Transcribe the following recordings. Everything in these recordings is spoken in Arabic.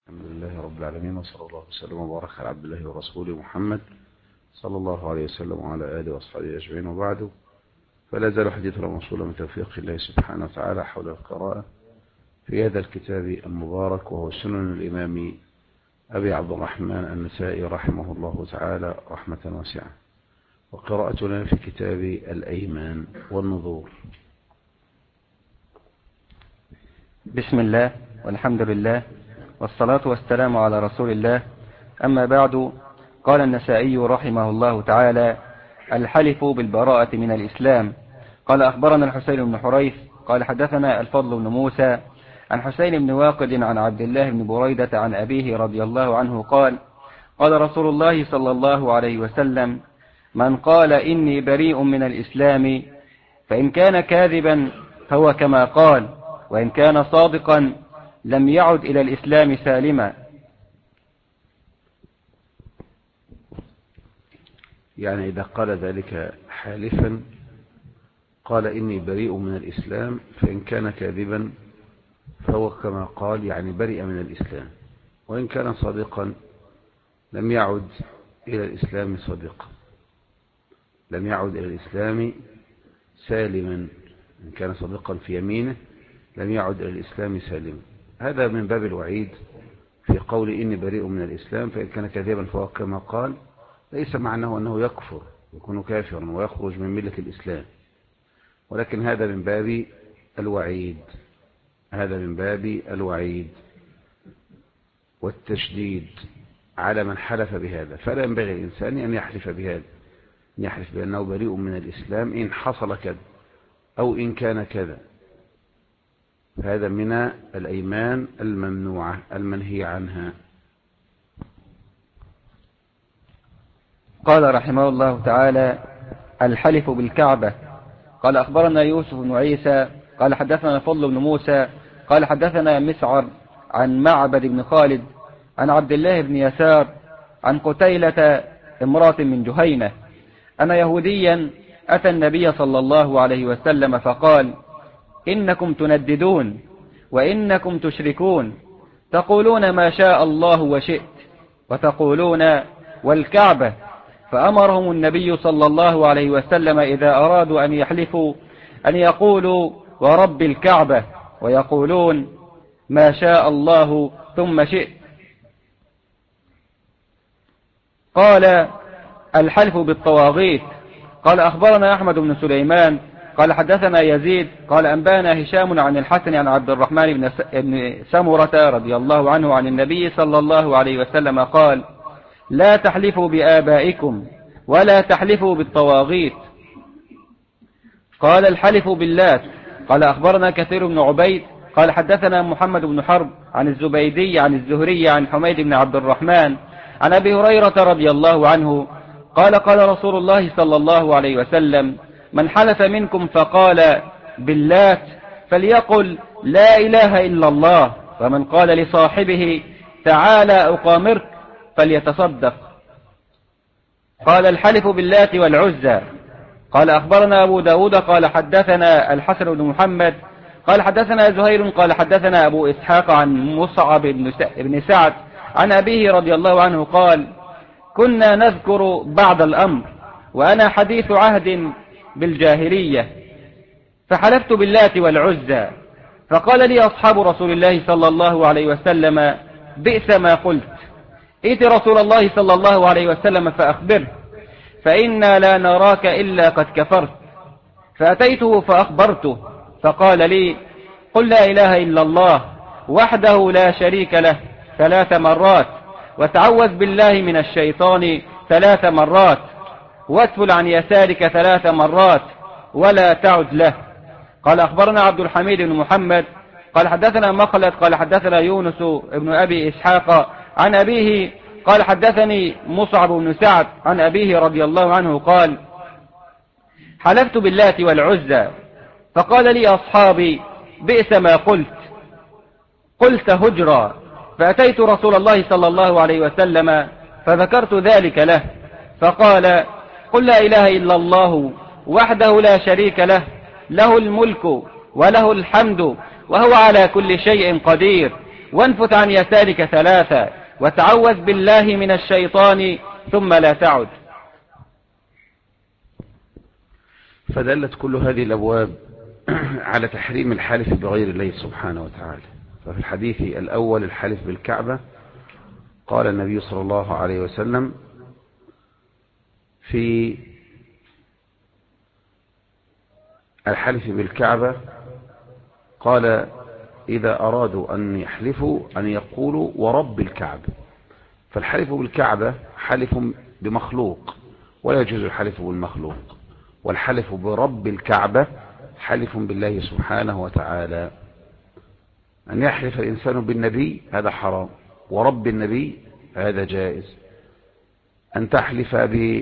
الحمد لله رب العالمين، وصلى الله وسلم وبارك على عبد الله ورسوله محمد صلى الله عليه وسلم وعلى آله وأصحابه أجمعين، وبعد. فلا زال حديثنا موصولا من توفيق الله سبحانه وتعالى حول القراءة في هذا الكتاب المبارك، وهو سنن الإمام أبي عبد الرحمن النسائي رحمه الله تعالى رحمة واسعة. وقراءتنا في كتاب الأيمان والنذور. بسم الله والحمد لله والصلاة والسلام على رسول الله. أما بعد، قال النسائي رحمه الله تعالى: الحلف بالبراءة من الإسلام. قال أخبرنا الحسين بن حريث قال حدثنا الفضل بن موسى عن حسين بن واقد عن عبد الله بن بريدة عن أبيه رضي الله عنه قال: قال رسول الله صلى الله عليه وسلم: من قال إني بريء من الإسلام فإن كان كاذبا فهو كما قال، وإن كان صادقا لم يعد إلى الإسلام سالما. يعني إذا قال ذلك حالفا قال إني بريء من الإسلام، فإن كان كاذبا فهو كما قال، يعني بريء من الإسلام. وإن كان صادقا لم يعد إلى الإسلام صادقا، لم يعد إلى الإسلام سالما. إن كان صادقا في يمينه لم يعد إلى الإسلام سالما. هذا من باب الوعيد في قول إني بريء من الإسلام، فإن كان كاذبا فهو كما قال. ليس معناه أنه يكفر يكون كافرا ويخرج من ملة الإسلام، ولكن هذا من باب الوعيد، هذا من باب الوعيد والتشديد على من حلف بهذا. فلا ينبغي الإنسان أن يحلف بهذا، أن يحلف بأنه بريء من الإسلام إن حصل كذا أو إن كان كذا. هذا من الأيمان الممنوعة المنهي عنها. قال رحمه الله تعالى: الحلف بالكعبة. قال أخبرنا يوسف بن عيسى قال حدثنا الفضل بن موسى قال حدثنا مسعر عن معبد بن خالد عن عبد الله بن يسار عن قتيلة امرأة من جهينة أن يهوديا أتى النبي صلى الله عليه وسلم فقال: إنكم تنددون وإنكم تشركون، تقولون ما شاء الله وشئت، وتقولون والكعبة. فأمرهم النبي صلى الله عليه وسلم إذا أرادوا أن يحلفوا أن يقولوا ورب الكعبة، ويقولون ما شاء الله ثم شئت. قال: الحلف بالطواغيت. قال أخبرنا أحمد بن سليمان قال حدثنا يزيد قال أنبانا هشام عن الحسن عن عبد الرحمن بن سمرة رضي الله عنه عن النبي صلى الله عليه وسلم قال: لا تحلفوا بآبائكم ولا تحلفوا بالطواغيت. قال: الحلف باللات. قال أخبرنا كثير بن عبيد قال حدثنا محمد بن حرب عن الزبيدي عن الزهري عن حميد بن عبد الرحمن عن أبي هريرة رضي الله عنه قال: قال رسول الله صلى الله عليه وسلم: من حلف منكم فقال باللات فليقل لا إله إلا الله، ومن قال لصاحبه تعالى أقامرك فليتصدق. قال: الحلف باللات والعزى. قال أخبرنا أبو داود قال حدثنا الحسن بن محمد قال حدثنا زهير قال حدثنا أبو إسحاق عن مصعب بن سعد عن أبيه رضي الله عنه قال: كنا نذكر بعد الأمر وأنا حديث عهد بالجاهلية، فحلفت باللات والعزى، فقال لي أصحاب رسول الله صلى الله عليه وسلم: بئس ما قلت، ائت رسول الله صلى الله عليه وسلم فأخبره، فإنا لا نراك إلا قد كفرت. فأتيته فأخبرته فقال لي: قل لا إله إلا الله وحده لا شريك له 3 مرات، وتعوذ بالله من الشيطان 3 مرات، واتفل عن يسارك 3 مرات، ولا تعد له. قال أخبرنا عبد الحميد بن محمد قال حدثنا مخلد قال حدثنا يونس ابن أبي إسحاق عن أبيه قال حدثني مصعب بن سعد عن أبيه رضي الله عنه قال: حلفت باللات والعزى، فقال لي أصحابي: بئس ما قلت هجرا. فأتيت رسول الله صلى الله عليه وسلم فذكرت ذلك له، فقال: قل لا إله إلا الله وحده لا شريك له، له الملك وله الحمد وهو على كل شيء قدير، وانفت عن يسارك 3 وتعوذ بالله من الشيطان ثم لا تعد. فدلت كل هذه الأبواب على تحريم الحلف بغير الله سبحانه وتعالى. ففي الحديث الأول الحلف بالكعبة قال النبي صلى الله عليه وسلم في الحلف بالكعبة قال إذا أرادوا أن يحلفوا أن يقولوا ورب الكعبة. فالحلف بالكعبة حلف بمخلوق ولا يجوز الحلف بالمخلوق، والحلف برب الكعبة حلف بالله سبحانه وتعالى. أن يحلف الإنسان بالنبي هذا حرام، ورب النبي هذا جائز. أن تحلف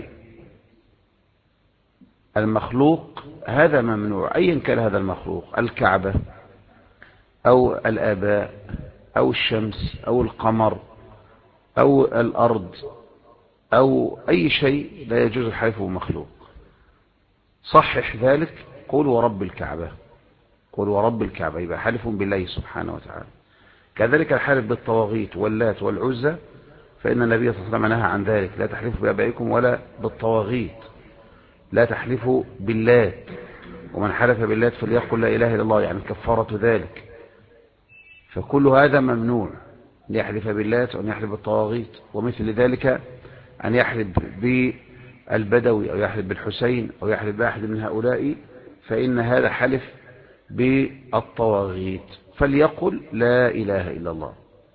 بالمخلوق هذا ممنوع، أيا كان هذا المخلوق، الكعبة أو الآباء أو الشمس أو القمر أو الأرض أو أي شيء لا يجوز الحلف بمخلوق. صحح ذلك، قل ورب الكعبة، قل ورب الكعبة، يبقى حلف بالله سبحانه وتعالى. كذلك الحلف بالطواغيت واللات والعزى، فإن النبي صلى الله عليه وسلم نهى عن ذلك. لا تحلفوا بآبائكم ولا بالطواغيت، لا تحلفوا باللات، ومن حلف باللات فليقل لا إله إلا الله، يعني كفارة ذلك. فكل هذا ممنوع، أن يحلف باللات وأن يحلف بالطواغيت. ومثل ذلك أن يحلف بالبدوي أو يحلف بالحسين أو يحلف بأحد من هؤلاء، فإن هذا حلف بالطواغيت. فليقل لا إله إلا الله.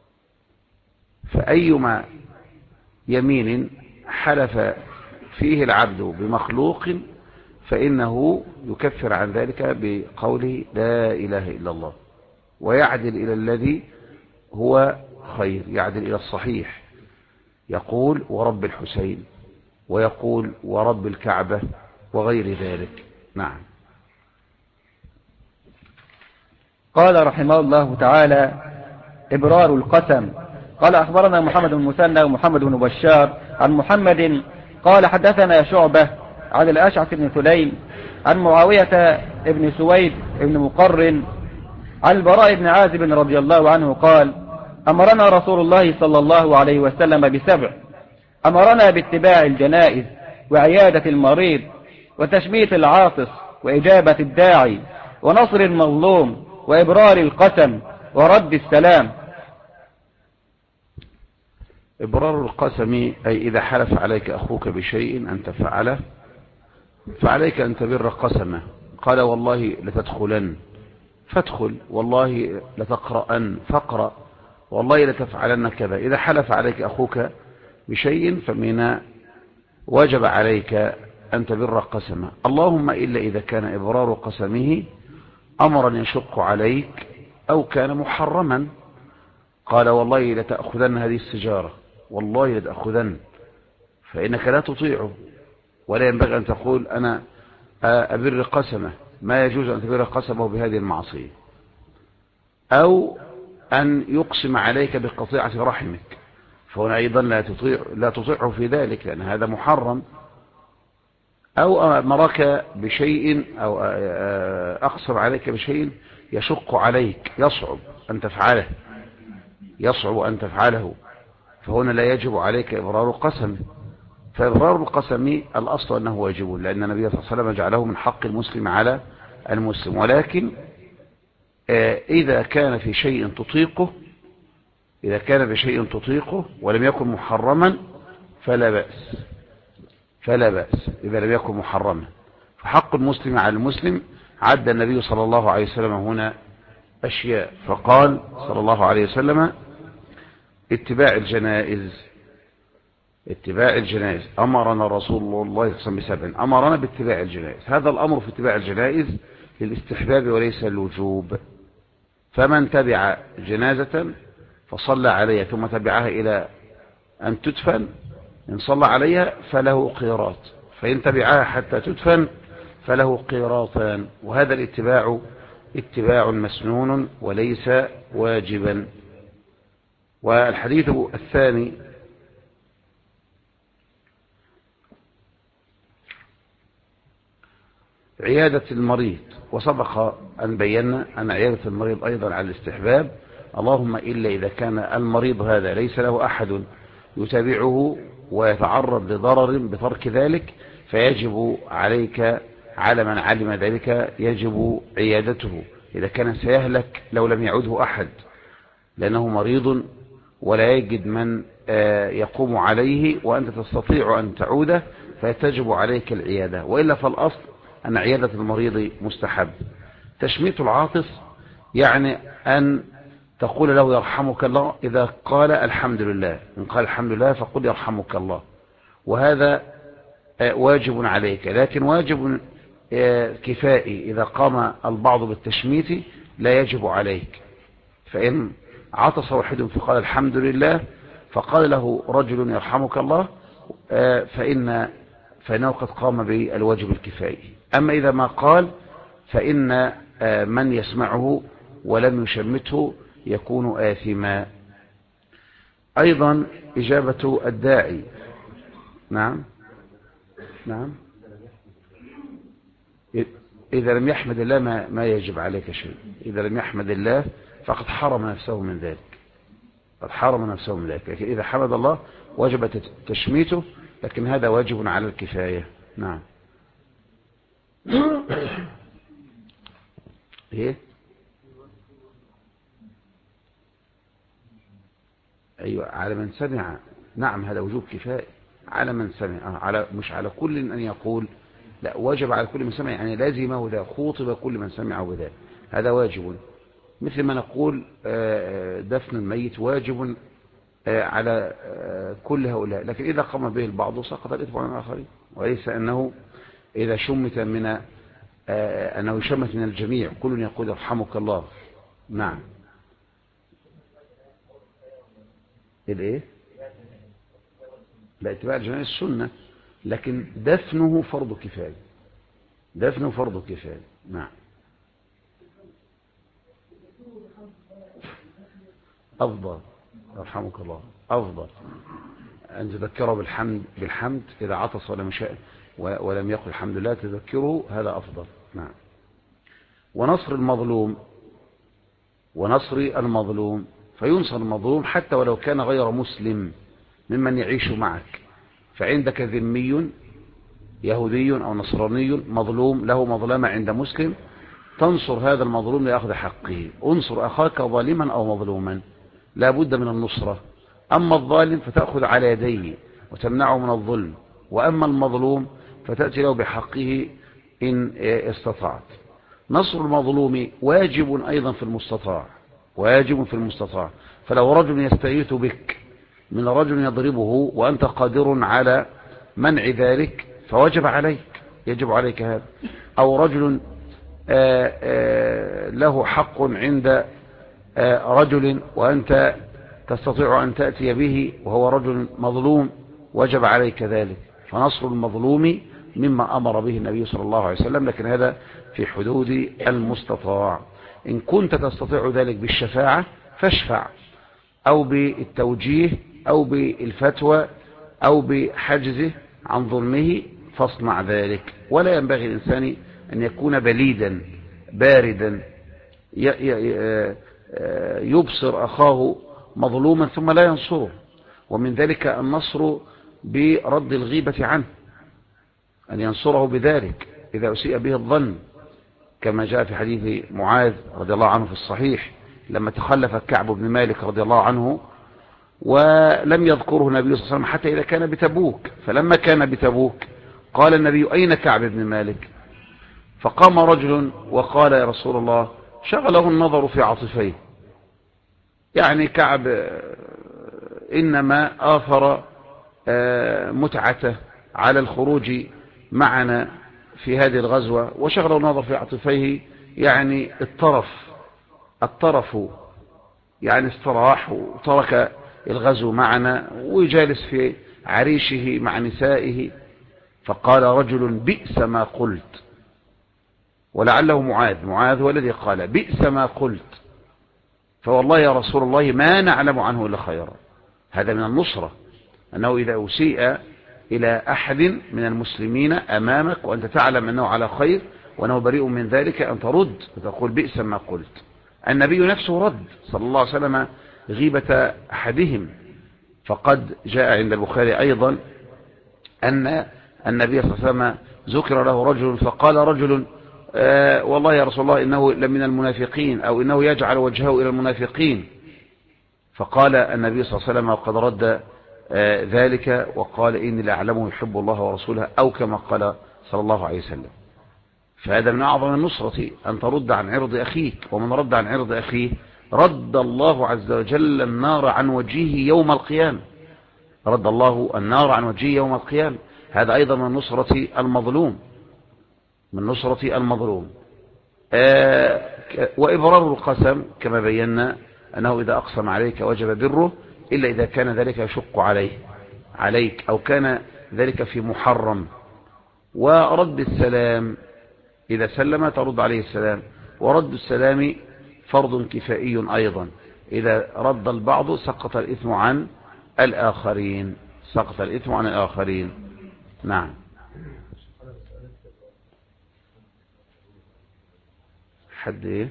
فأيما يمين حلف فيه العبد بمخلوق فإنه يكفر عن ذلك بقوله لا إله إلا الله، ويعدل إلى الذي هو خير، يعدل إلى الصحيح، يقول ورب الحسين ويقول ورب الكعبة وغير ذلك. نعم. قال رحمه الله تعالى: إبرار القسم. قال أخبرنا محمد بن المثنى ومحمد بن بشار عن محمد قال حدثنا شعبة عن الأشعث بن سليم عن معاوية بن سويد بن مقرن عن البراء بن عازب رضي الله عنه قال: أمرنا رسول الله صلى الله عليه وسلم ب7: أمرنا باتباع الجنائز وعيادة المريض وتشميت العاطس وإجابة الداعي ونصر المظلوم وإبرار القسم ورد السلام. إبرار القسم أي إذا حلف عليك أخوك بشيء أن تفعله فعليك أن تبر قسمه. قال والله لتدخلن فادخل، والله لتقرأن فاقرأ، والله لتفعلن كذا. إذا حلف عليك أخوك بشيء فمن وجب عليك أن تبر قسمه، اللهم إلا إذا كان إبرار قسمه أمرا يشق عليك أو كان محرما. قال والله لتأخذن هذه السجارة، والله لتأخذن، فإنك لا تطيعه، ولا ينبغي أن تقول أنا أبر قسمه، ما يجوز أن تبر قسمه بهذه المعصية. أو أن يقسم عليك بقطيعة رحمك، فهنا أيضا لا تطيعه في ذلك، لأن هذا محرم. أو أمرك بشيء أو أقسم عليك بشيء يشق عليك، يصعب أن تفعله، فهنا لا يجب عليك إبرار القسم. فإبرار القسم الأصل أنه واجب، لأن النبي صلى الله عليه وسلم جعله من حق المسلم على المسلم. ولكن إذا كان في شيء تطيقه ولم يكن محرما فلا بأس إذا لم يكن محرما. فحق المسلم على المسلم عد النبي صلى الله عليه وسلم هنا أشياء، فقال صلى الله عليه وسلم اتباع الجنائز أمرنا رسول الله صلى الله عليه وسلم ب7: أمرنا باتباع الجنائز. هذا الأمر في اتباع الجنائز للاستحباب وليس الوجوب. فمن تبع جنازة فصلى عليها ثم تبعها إلى أن تدفن، إن صلى عليها فله قيراط، فإن تبعها حتى تدفن فله قيراطان. وهذا الاتباع اتباع مسنون وليس واجبا. والحديث الثاني عيادة المريض، وسبق أن بينا أن عيادة المريض أيضا على الاستحباب، اللهم إلا إذا كان المريض هذا ليس له أحد يتابعه ويتعرض لضرر بترك ذلك، فيجب عليك على من علم ذلك يجب عيادته إذا كان سيهلك لو لم يعده أحد، لأنه مريض ولا يجد من يقوم عليه وأنت تستطيع أن تعوده، فيتجب عليك العيادة، وإلا فالأصل أن عيادة المريض مستحب. تشميت العاطس يعني أن تقول له يرحمك الله إذا قال الحمد لله، إن قال الحمد لله فقل يرحمك الله، وهذا واجب عليك، لكن واجب كفائي. إذا قام البعض بالتشميت لا يجب عليك. فإن عطس واحد فقال الحمد لله فقال له رجل يرحمك الله فإنه قد قام بالواجب الكفائي. أما إذا ما قال فإن من يسمعه ولم يشمته يكون آثما. أيضا إجابة الداعي. نعم إذا لم يحمد الله ما يجب عليك شيء. إذا لم يحمد الله فقد حرم نفسه من ذلك، لكن إذا حمد الله وجب تشميته، لكن هذا واجب على الكفاية. نعم. ايه ايوه على من سمع. نعم هذا وجوب كفاية على من سمع، مش على كل ان يقول، لا، واجب على كل من سمع، يعني لازمه ذا، خوطب كل من سمع بذلك، هذا واجب. مثل ما نقول دفن الميت واجب على كل هؤلاء، لكن إذا قام به البعض سقط الإثم عن الآخرين، وليس أنه إذا شمت أنه يشمت من الجميع كل يقول يرحمك الله. نعم. الإيه؟ لا، اتباع الجنائز السنة، لكن دفنه فرض كفاية. نعم. أفضل، يرحمك الله، أفضل أن تذكره بالحمد إذا عطس ولم يقل الحمد لله تذكره، هذا أفضل. نعم. ونصر المظلوم فينصر المظلوم حتى ولو كان غير مسلم ممن يعيش معك، فعندك ذمي يهودي أو نصراني مظلوم له مظلمة عند مسلم، تنصر هذا المظلوم لأخذ حقه. انصر أخاك ظالما أو مظلوما، لا بد من النصرة. أما الظالم فتأخذ على يديه وتمنعه من الظلم، وأما المظلوم فتأتي له بحقه إن استطعت. نصر المظلوم واجب أيضا في المستطاع. فلو رجل يستغيث بك من رجل يضربه وأنت قادر على منع ذلك يجب عليك هذا. أو رجل له حق عند رجل وأنت تستطيع أن تأتي به وهو رجل مظلوم، وجب عليك ذلك. فنصر المظلوم مما أمر به النبي صلى الله عليه وسلم، لكن هذا في حدود المستطاع. إن كنت تستطيع ذلك بالشفاعة فاشفع، أو بالتوجيه، أو بالفتوى، أو بحجزه عن ظلمه، فاصنع ذلك. ولا ينبغي الإنسان أن يكون بليدا باردا يبصر أخاه مظلوما ثم لا ينصره. ومن ذلك النصر برد الغيبة عنه، أن ينصره بذلك إذا أسيء به الظن، كما جاء في حديث معاذ رضي الله عنه في الصحيح لما تخلف كعب بن مالك رضي الله عنه، ولم يذكره النبي صلى الله عليه وسلم حتى إذا كان بتبوك. فلما كان بتبوك قال النبي: أين كعب بن مالك؟ فقام رجل وقال: يا رسول الله، شغله النظر في عاطفيه، يعني كعب إنما آثر متعته على الخروج معنا في هذه الغزوة، وشغله النظر في عاطفيه، يعني الطرف يعني استراح وترك الغزو معنا ويجالس في عريشه مع نسائه. فقال رجل: بئس ما قلت. ولعله معاذ هو الذي قال: بئس ما قلت، فوالله يا رسول الله ما نعلم عنه إلا خيرا. هذا من النصرة، أنه إذا أسيء إلى أحد من المسلمين أمامك وأنت تعلم أنه على خير وأنه بريء من ذلك، أن ترد وتقول: بئس ما قلت، النبي نفسه رد صلى الله عليه وسلم غيبة أحدهم، فقد جاء عند البخاري أيضا أن النبي صلى الله عليه وسلم ذكر له رجل فقال رجل والله يا رسول الله إنه لمن المنافقين، أو إنه يجعل وجهه إلى المنافقين، فقال النبي صلى الله عليه وسلم وقد رد ذلك وقال إني لأعلمه يحب الله ورسوله، أو كما قال صلى الله عليه وسلم. فهذا من أعظم النصرة أن ترد عن عرض أخيك، ومن رد عن عرض أخيه رد الله عز وجل النار عن وجهه يوم القيامة، رد الله النار عن وجهه يوم القيامة. هذا أيضا من نصرة المظلوم، من نصرة المظلوم. وإبرار القسم كما بينا أنه إذا أقسم عليك وجب بره، إلا إذا كان ذلك يشق عليك أو كان ذلك في محرم. ورد السلام، إذا سلم ترد عليه السلام، ورد السلام فرض كفائي أيضا، إذا رد البعض سقط الإثم عن الآخرين، سقط الإثم عن الآخرين. نعم. حد إيه؟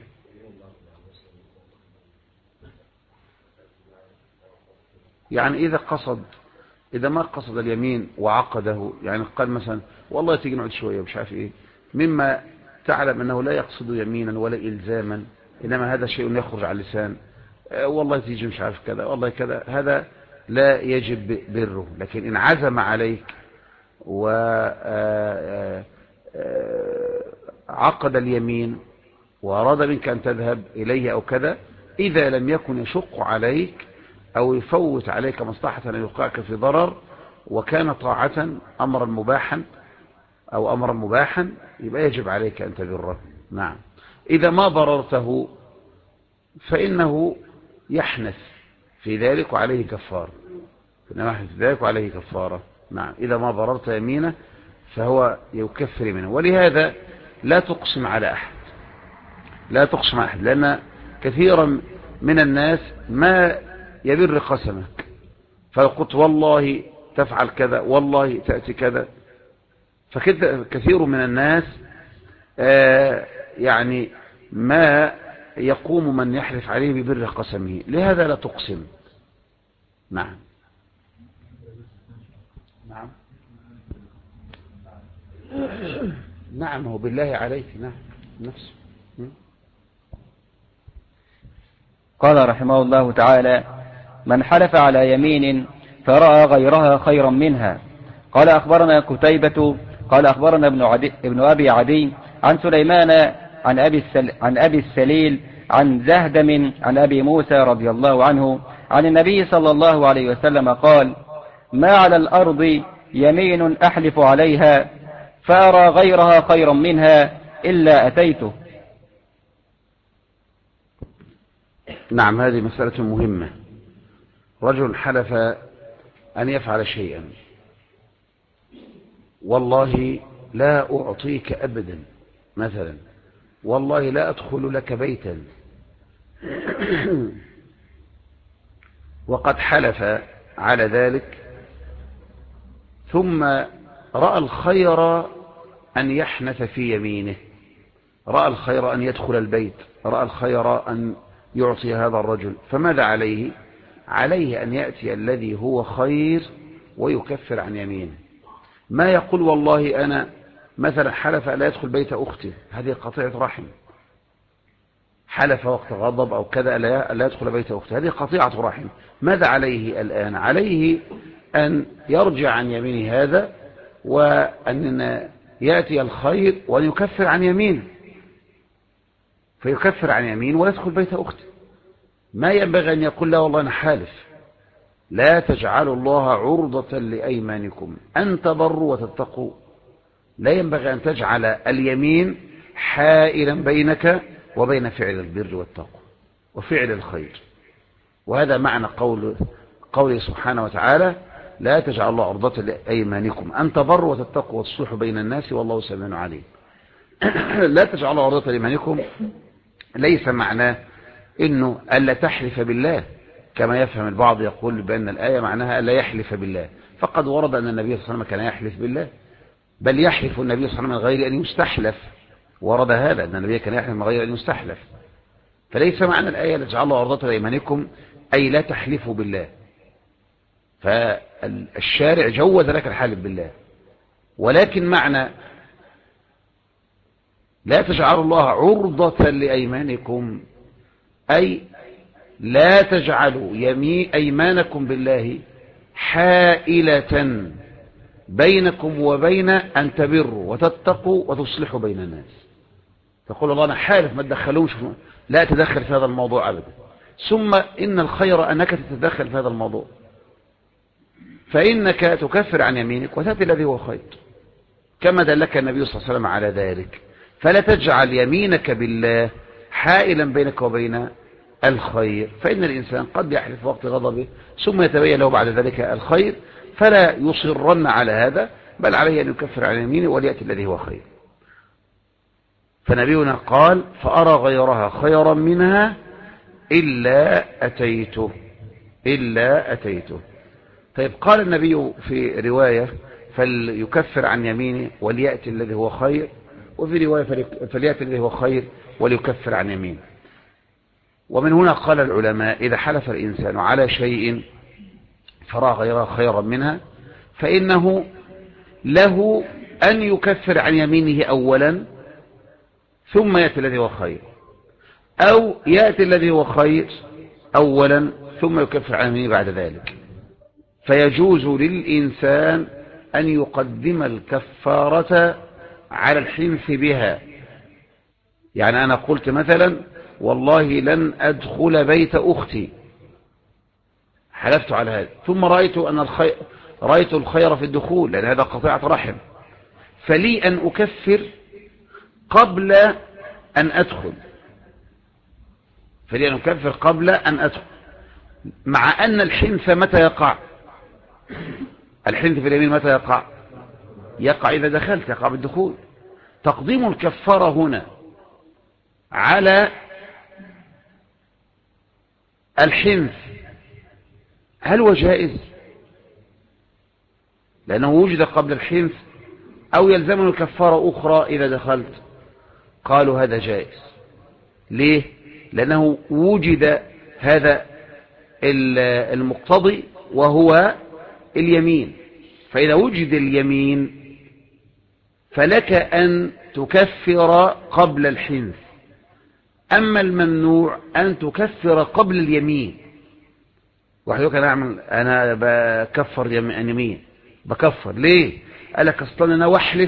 يعني إذا ما قصد اليمين وعقده، يعني قال مثلا والله تيجي نقعد شوية مش عارف إيه، مما تعلم أنه لا يقصد يمينا ولا إلزاما، إنما هذا شيء يخرج على اللسان، والله تيجي مش عارف كذا والله كذا، هذا لا يجب بره. لكن إن عزم عليك وعقد اليمين وأراد منك أن تذهب إليه أو كذا، إذا لم يكن يشق عليك أو يفوت عليك مصلحة أن يوقعك في ضرر، وكان طاعة أمرا مباحا يبقى يجب عليك أن تبره. نعم. إذا ما بررته فإنه يحنث في ذلك وعليه كفارة. نعم. إذا ما بررت يمينه فهو يكفر منه. ولهذا لا تقسم على أحد، لأن كثيرا من الناس ما يبر قسمك، فلو قلت والله تفعل كذا والله تأتي كذا، فكثير من الناس يعني ما يقوم من يحلف عليه ببر قسمه، لهذا لا تقسم. نعم. نعم هو بالله عليك. نعم نفسه. قال رحمه الله تعالى: من حلف على يمين فرأى غيرها خيرا منها. قال أخبرنا كتيبة قال أخبرنا ابن أبي عدي عن سليمان عن أبي السليل عن زهدم عن أبي موسى رضي الله عنه عن النبي صلى الله عليه وسلم قال: ما على الأرض يمين أحلف عليها فأرى غيرها خيرا منها إلا أتيته. نعم. هذه مسألة مهمة. رجل حلف أن يفعل شيئا، والله لا أعطيك أبدا، مثلا والله لا أدخل لك بيتا، وقد حلف على ذلك، ثم رأى الخير أن يحنث في يمينه، رأى الخير أن يدخل البيت، رأى الخير أن يعطي هذا الرجل، فماذا عليه؟ عليه أن يأتي الذي هو خير ويكفر عن يمينه. ما يقول والله أنا مثلا حلف لا يدخل بيت أختي، هذه قطيعة رحم. حلف وقت غضب أو كذا لا يدخل بيت أختي، هذه قطيعة رحم. ماذا عليه الآن؟ عليه أن يرجع عن يمينه هذا، وأن يأتي الخير وأن يكفر عن يمينه، فيكفر عن يمين ويدخل بيت أختي. ما ينبغي أن يقول لا والله أنا حالف. لا تجعلوا الله عرضة لأيمانكم أن تبروا وتتقوا. لا ينبغي أن تجعل اليمين حائلا بينك وبين فعل البر والتقوى وفعل الخير. وهذا معنى قوله سبحانه وتعالى: لا تجعلوا الله عرضة لأيمانكم أن تبروا وتتقوا وتصلحوا بين الناس والله سميع عليم. لا تجعلوا عرضة لأيمانكم ليس معناه إنه ألا تحلف بالله، كما يفهم البعض يقول بأن الآية معناها ألا يحلف بالله. فقد ورد أن النبي صلى الله عليه وسلم كان يحلف بالله، بل يحلف النبي صلى الله عليه وسلم من غير أن يستحلف. ورد هذا أن النبي كان يحلف من غير أن يستحلف. فليس معنى الآية لتجعلوا الله عرضة لأيمانكم أي لا تحلفوا بالله، فالشارع جوز لك الحلف بالله، ولكن معنى لا تجعلوا الله عرضة لأيمانكم أي لا تجعلوا أيمانكم بالله حائلة بينكم وبين أن تبروا وتتقوا وتصلحوا بين الناس. تقول الله أنا حالف ما تدخلوش، لا تدخل في هذا الموضوع أبدا. ثم إن الخير أنك تتدخل في هذا الموضوع، فإنك تكفر عن يمينك وتأتي الذي هو خير، كما دلك النبي صلى الله عليه وسلم على ذلك. فلا تجعل يمينك بالله حائلا بينك وبين الخير، فإن الإنسان قد يحلف وقت غضبه ثم يتبين له بعد ذلك الخير، فلا يصرن على هذا، بل عليه أن يكفر عن يمينه وليأتي الذي هو خير. فنبينا قال فأرى غيرها خيرا منها إلا أتيته. طيب قال النبي في رواية فليكفر عن يمينه وليأتي الذي هو خير، وفي رواية فليأتي الذي هو خير وليكفر عن يمينه. ومن هنا قال العلماء إذا حلف الإنسان على شيء فرأى غيرها خيرا منها فإنه له أن يكفر عن يمينه أولا ثم يأتي الذي هو خير، أو يأتي الذي هو خير أولا ثم يكفر عن يمينه بعد ذلك. فيجوز للإنسان أن يقدم الكفارة على الحنث بها. يعني أنا قلت مثلا والله لن أدخل بيت أختي، حلفت على هذا، ثم رأيت الخير في الدخول لأن هذا قطيعة رحم، فلي أن أكفر قبل أن أدخل، مع أن الحنث متى يقع؟ الحنث في اليمين متى يقع إذا دخلت، يقع بالدخول. تقديم الكفارة هنا على الحنث هل هو جائز؟ لأنه وجد قبل الحنث، أو يلزمه الكفارة أخرى إذا دخلت؟ قالوا هذا جائز. ليه؟ لأنه وجد هذا المقتضي وهو اليمين، فإذا وجد اليمين فلك أن تكفر قبل الحنث. أما الممنوع أن تكفر قبل اليمين. واحد يقول أنا بكفر يمين، بكفر ليه؟ قال لك أصلا أنا وحلف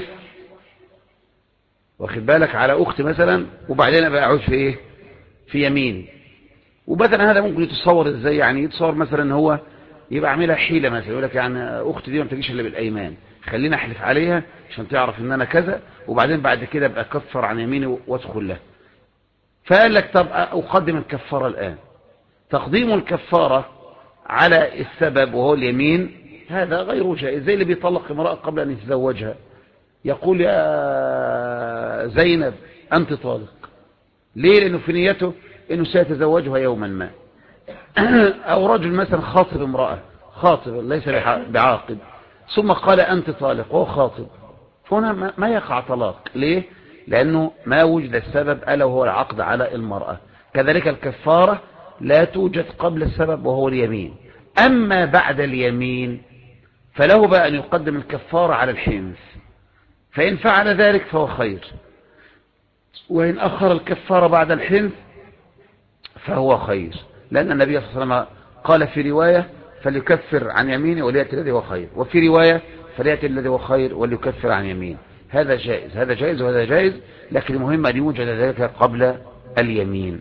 واخد بالك على أختي مثلا، وبعدين أبقى أعود في إيه؟ في يميني. ومثلا هذا ممكن يتصور إزاي؟ يعني يتصور مثلا هو يبقى عاملها حيلة مثلا، يقول لك يعني أختي دي ما تجيش إلا بالأيمان، خلينا أحلف عليها عشان تعرف إن أنا كذا، وبعدين بعد كده أبقى أكفر عن يميني وأدخل له. فقال لك طب أقدم الكفارة الآن. تقديم الكفارة على السبب وهو اليمين هذا غير جائز، زي اللي بيطلق امرأة قبل أن يتزوجها، يقول يا زينب أنت طالق. ليه؟ لأنه في نيته أنه سيتزوجها يوما ما. أو رجل مثلا خاطب امرأة، خاطب ليس بعاقد، ثم قال أنت طالق وهو خاطب، فهنا ما يقع طلاق. ليه؟ لأنه ما وجد السبب ألا وهو العقد على المرأة. كذلك الكفارة لا توجد قبل السبب وهو اليمين. أما بعد اليمين فله بقى أن يقدم الكفارة على الحنث، فإن فعل ذلك فهو خير، وإن أخر الكفارة بعد الحنث فهو خير، لأن النبي صلى الله عليه وسلم قال في رواية فليكفر عن يمينه وليأتي الذي هو خير، وفي رواية فليأتي الذي هو خير وليكفر عن يمينه. هذا جائز، هذا جائز وهذا جائز، لكن المهم أن يوجد ذلك قبل اليمين.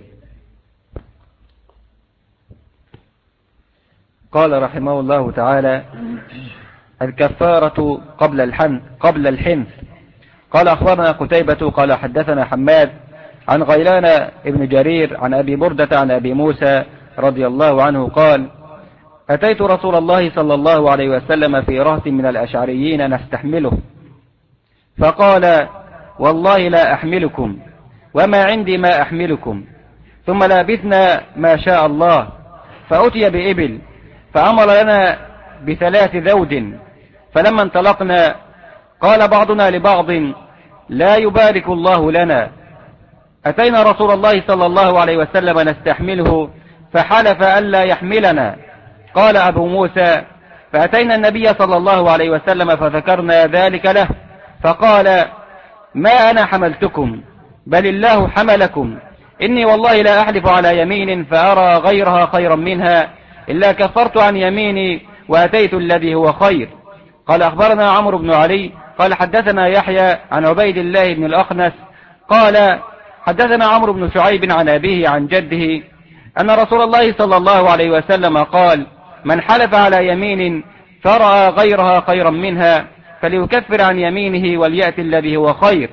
قال رحمه الله تعالى الكفارة قبل الحنث. قال أخبرنا قتيبة قال حدثنا حماد عن غيلان ابن جرير عن أبي بردة عن أبي موسى رضي الله عنه قال أتيت رسول الله صلى الله عليه وسلم في رهط من الأشعريين نستحمله، فقال والله لا أحملكم وما عندي ما أحملكم. ثم لابثنا ما شاء الله، فأتي بإبل فأمر لنا ب3 ذود، فلما انطلقنا قال بعضنا لبعض لا يبارك الله لنا، أتينا رسول الله صلى الله عليه وسلم نستحمله فحلف ألا يحملنا. قال أبو موسى: فأتينا النبي صلى الله عليه وسلم فذكرنا ذلك له، فقال: ما أنا حملتكم، بل الله حملكم. إني والله لا أحلف على يمين فأرى غيرها خيرا منها إلا كفرت عن يميني وأتيت الذي هو خير. قال أخبرنا عمرو بن علي قال حدثنا يحيى عن عبيد الله بن الأخنس قال حدثنا عمرو بن شعيب عن أبيه عن جده أن رسول الله صلى الله عليه وسلم قال: من حلف على يمين فرأى غيرها خيرا منها فليكفر عن يمينه وليأتي الذي هو خير.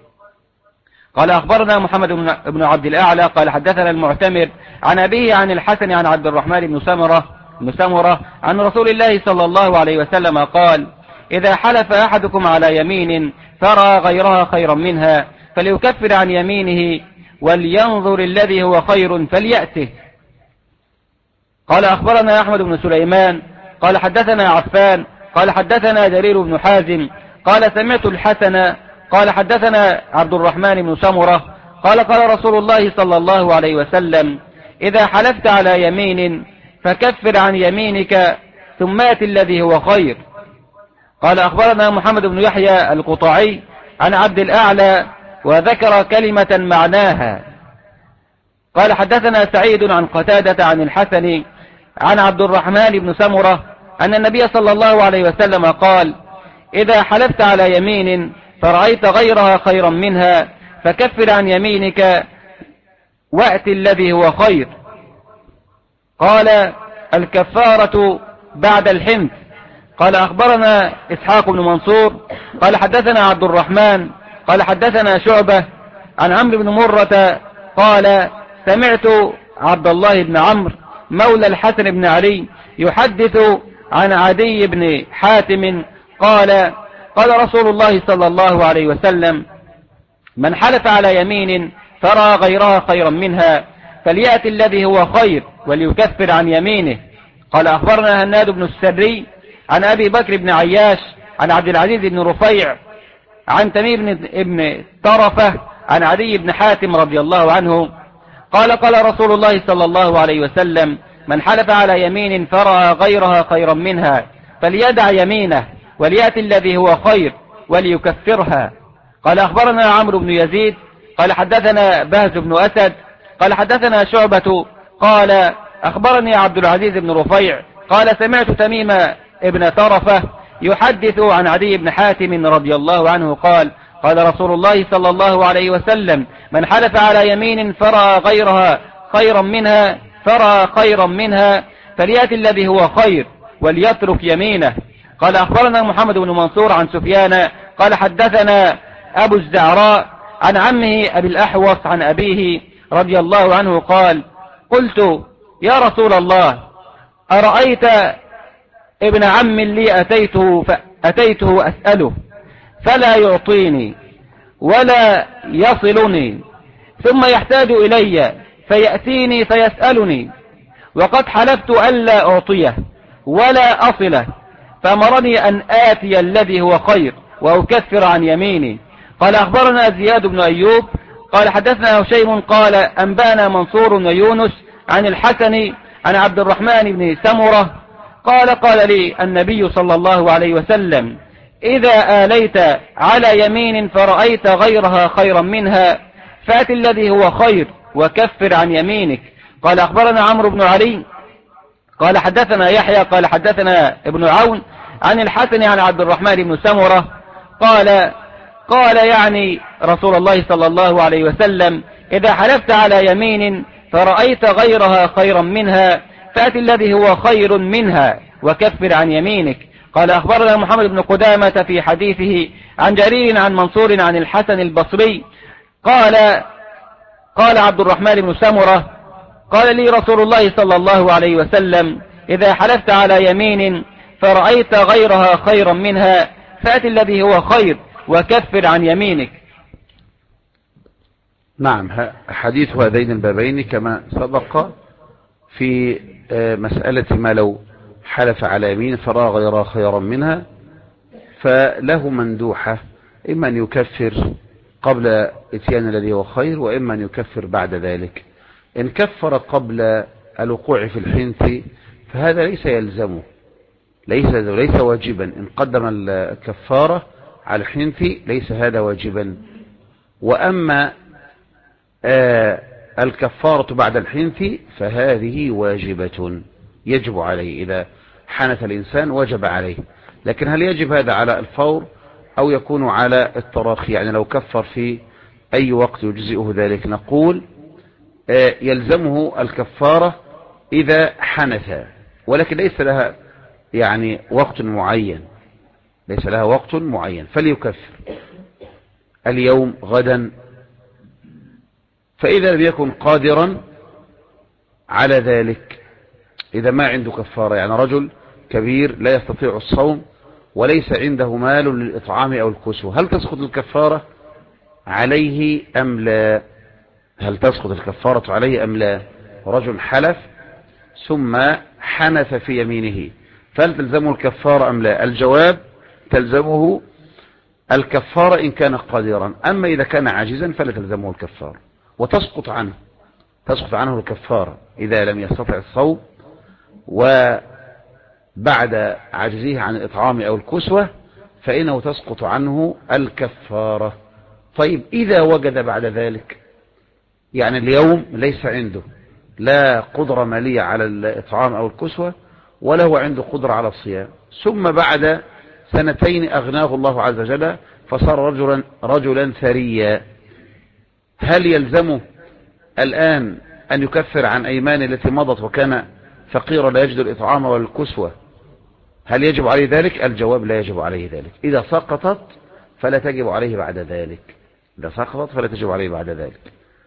قال أخبرنا محمد بن عبد الأعلى قال حدثنا المعتمر عن أبيه عن الحسن عن عبد الرحمن بن سمرة عن رسول الله صلى الله عليه وسلم قال: إذا حلف أحدكم على يمين فرأى غيرها خيرا منها فليكفر عن يمينه ولينظر الذي هو خير فليأته. قال أخبرنا أحمد بن سليمان قال حدثنا عفان قال حدثنا جرير بن حازم قال سمعت الحسن قال حدثنا عبد الرحمن بن سمرة قال قال رسول الله صلى الله عليه وسلم: إذا حلفت على يمين فكفر عن يمينك ثم ات الذي هو خير. قال أخبرنا محمد بن يحيى القطعي عن عبد الأعلى وذكر كلمة معناها. قال حدثنا سعيد عن قتادة عن الحسن عن عبد الرحمن بن سمرة أن النبي صلى الله عليه وسلم قال: إذا حلفت على يمين فرأيت غيرها خيرا منها فكفر عن يمينك وأت الذي هو خير. قال: الكفارة بعد الحنث. قال أخبرنا إسحاق بن منصور قال حدثنا عبد الرحمن قال حدثنا شعبة عن عمرو بن مرة قال سمعت عبد الله بن عمرو مولى الحسن بن علي يحدث عن عدي بن حاتم قال: قال رسول الله صلى الله عليه وسلم: من حلف على يمين فرأى غيرها خيرا منها فليأتي الذي هو خير وليكفر عن يمينه. قال أخبرنا هناد بن السري عن أبي بكر بن عياش عن عبد العزيز بن رفيع عن تميم بن طرفة عن عدي بن حاتم رضي الله عنه قال: قال رسول الله صلى الله عليه وسلم: من حلف على يمين فرأى غيرها خيرا منها فليدع يمينه وليأتي الذي هو خير وليكفرها. قال أخبرنا عمرو بن يزيد قال حدثنا بهز بن أسد قال حدثنا شعبة قال أخبرني عبد العزيز بن رفيع قال سمعت تميم ابن طرفة يحدث عن عدي بن حاتم رضي الله عنه قال: قال رسول الله صلى الله عليه وسلم: من حلف على يمين فرأى غيرها خيرا منها فليأتي الذي هو خير وليترك يمينه. قال أخبرنا محمد بن منصور عن سفيان قال حدثنا أبو الزعراء عن عمه أبي الأحوص عن أبيه رضي الله عنه قال: قلت: يا رسول الله، أرأيت ابن عم لي أتيته أسأله فلا يعطيني ولا يصلني ثم يحتاج إلي فيأتيني فيسألني وقد حلفت ألا أعطيه ولا أصله فأمرني أن آتي الذي هو خير وأكفر عن يميني. قال أخبرنا زياد بن أيوب قال حدثنا هشيم قال أنبانا منصور ويونس عن الحسن عن عبد الرحمن بن سمرة قال لي النبي صلى الله عليه وسلم: إذا آليت على يمين فرأيت غيرها خيرا منها فأت الذي هو خير وكفر عن يمينك. قال أخبرنا عمرو بن علي قال حدثنا يحيى قال حدثنا ابن عون عن الحسن عن عبد الرحمن بن سمرة قال يعني رسول الله صلى الله عليه وسلم: إذا حلفت على يمين فرأيت غيرها خيرا منها فأت الذي هو خير منها وكفر عن يمينك. قال أخبرنا محمد بن قدامة في حديثه عن جرير عن منصور عن الحسن البصري قال عبد الرحمن بن سمرة: قال لي رسول الله صلى الله عليه وسلم: إذا حلفت على يمين فرأيت غيرها خيرا منها فأت الذي هو خير وكفر عن يمينك. نعم، حديث هذين البابين كما سبق في مسألة ما لو حلف على يمين فرأى غيرها خيرا منها فله مندوحة، إما أن يكفر قبل اتيان الذي هو خير، وإما أن يكفر بعد ذلك. إن كفر قبل الوقوع في الحنث فهذا ليس يلزمه، ليس واجبا. إن قدم الكفارة على الحنث ليس هذا واجبا. وأما الكفارة بعد الحنث فهذه واجبة، يجب عليه. إذا حنث الإنسان وجب عليه، لكن هل يجب هذا على الفور أو يكون على التراخي؟ يعني لو كفر في أي وقت يجزئه ذلك، نقول يلزمه الكفارة إذا حنث، ولكن ليس لها يعني وقت معين، ليس لها وقت معين، فليكفر اليوم غدا. فإذا لم يكن قادرا على ذلك، إذا ما عنده كفارة، يعني رجل كبير لا يستطيع الصوم وليس عنده مال للإطعام أو الكسوة، هل تسقط الكفارة عليه أم لا؟ هل تسقط الكفارة عليه أم لا؟ رجل حلف ثم حنث في يمينه، فهل تلزمه الكفارة أم لا؟ الجواب تلزمه الكفارة إن كان قادرا، أما إذا كان عاجزا فلا تلزمه الكفارة، وتسقط عنه الكفارة إذا لم يستطع الصوم وبعد عجزه عن الإطعام أو الكسوة فإنه تسقط عنه الكفارة. طيب إذا وجد بعد ذلك، يعني اليوم ليس عنده لا قدرة مالية على الإطعام أو الكسوة ولا هو عنده قدرة على الصيام، ثم بعد سنتين أغناه الله عز وجل فصار رجلا ثريا، هل يلزمه الآن أن يكفر عن أيمان التي مضت وكان فقيرا لا يجد الإطعام والكسوة؟ هل يجب عليه ذلك؟ الجواب لا يجب عليه ذلك. إذا سقطت فلا تجب عليه بعد ذلك، إذا سقطت فلا تجب عليه بعد ذلك،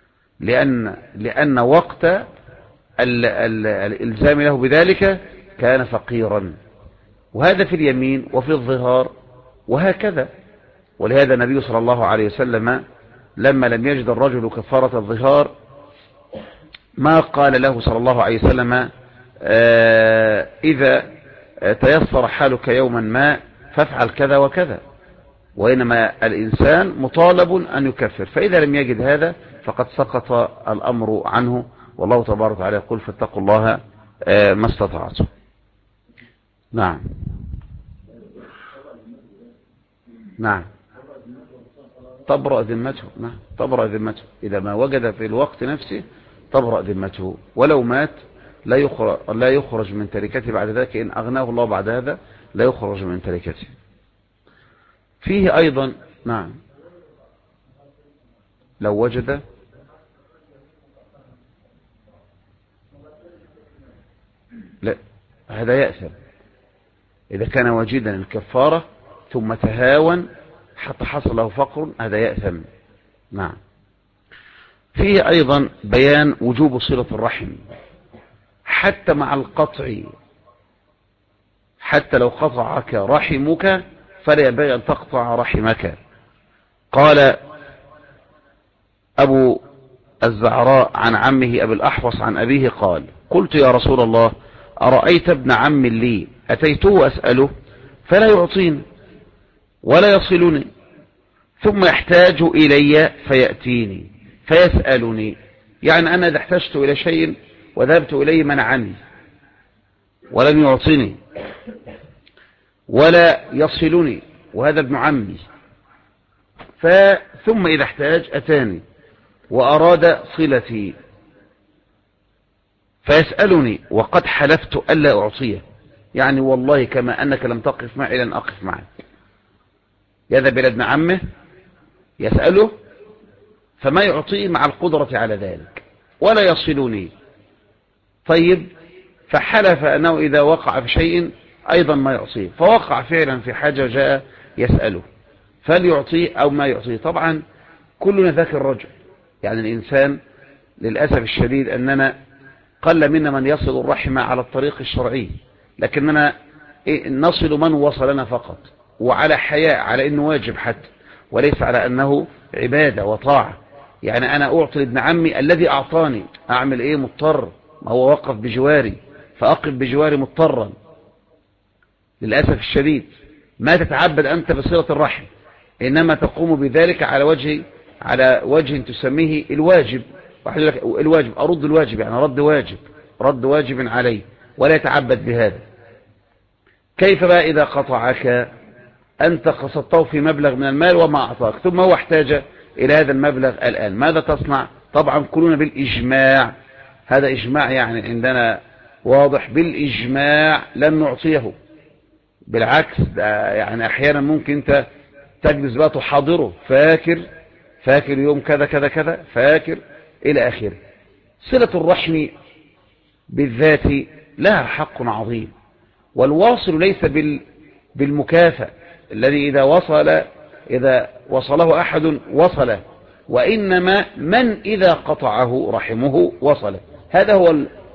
لأن وقت الإلزام له بذلك كان فقيرا، وهذا في اليمين وفي الظهار وهكذا. ولهذا النبي صلى الله عليه وسلم لما لم يجد الرجل كفارة الظهار ما قال له صلى الله عليه وسلم إذا تيسر حالك يوما ما فافعل كذا وكذا، وإنما الإنسان مطالب أن يكفر، فإذا لم يجد هذا فقد سقط الأمر عنه. والله تبارك وتعالى يقول فاتقوا الله ما استطعتم. نعم نعم تبرأ ذمته، نعم تبرأ ذمته، إذا ما وجد في الوقت نفسه تبرأ ذمته، ولو مات لا يخرج من تركته بعد ذلك، إن أغناه الله بعد هذا لا يخرج من تركته. فيه أيضا نعم لو وجد لا هذا يأثم، إذا كان واجدا الكفارة ثم تهاون حتى حصل له فقر هذا يأثم. نعم. فيه أيضا بيان وجوب صلة الرحم حتى مع القطع، حتى لو قطعك رحمك فلا ينبغي أن تقطع رحمك. قال أبو الزعراء عن عمه أبي الأحوص عن أبيه قال قلت يا رسول الله أرأيت ابن عم لي أتيته أسأله فلا يعطيني ولا يصلني، ثم يحتاج إلي فيأتيني فيسألني، يعني أنا إذا احتجت إلى شيء وذهبت إليه منعني ولم يعطيني ولا يصلني، وهذا ابن عمي، ثم إذا احتاج أتاني وأراد صلتي فيسألني وقد حلفت ألا أعطيه، يعني والله كما أنك لم تقف معي لن أقف معك. يذهب إلى ابن عمه يسأله فما يعطيه مع القدرة على ذلك ولا يصلني. طيب فحلف أنه إذا وقع في شيء أيضا ما يعطيه، فوقع فعلا في حاجة جاء يسأله فليعطيه أو ما يعطيه. طبعا كلنا ذاك الرجل، يعني الإنسان للأسف الشديد أننا قل منا من يصل الرحمة على الطريق الشرعي، لكننا نصل من وصلنا فقط، وعلى حياء، على أنه واجب حتى وليس على أنه عبادة وطاعة. يعني أنا أعطي ابن عمي الذي أعطاني، أعمل إيه؟ مضطر، ما هو وقف بجواري فأقف بجواري مضطرا. للأسف الشديد ما تتعبد أنت بصلة الرحم، إنما تقوم بذلك على وجه على وجه تسميه الواجب، واحد يقول لك الواجب أرد الواجب، يعني رد واجب عليه ولا يتعبد بهذا. كيف بقى إذا قطعك؟ أنت قصدته في مبلغ من المال وما أعطاك، ثم هو احتاج إلى هذا المبلغ الآن، ماذا تصنع؟ طبعا كلنا بالإجماع، هذا إجماع يعني عندنا واضح، بالإجماع لن نعطيه. بالعكس يعني أحيانا ممكن أنت تجلس بقى تحاضره، فاكر يوم كذا كذا كذا، فاكر إلى آخره. صلة الرحم بالذات لها حق عظيم، والواصل ليس بالمكافأ الذي إذا وصله أحد وصله، وإنما من إذا قطعه رحمه وصله. هذا هو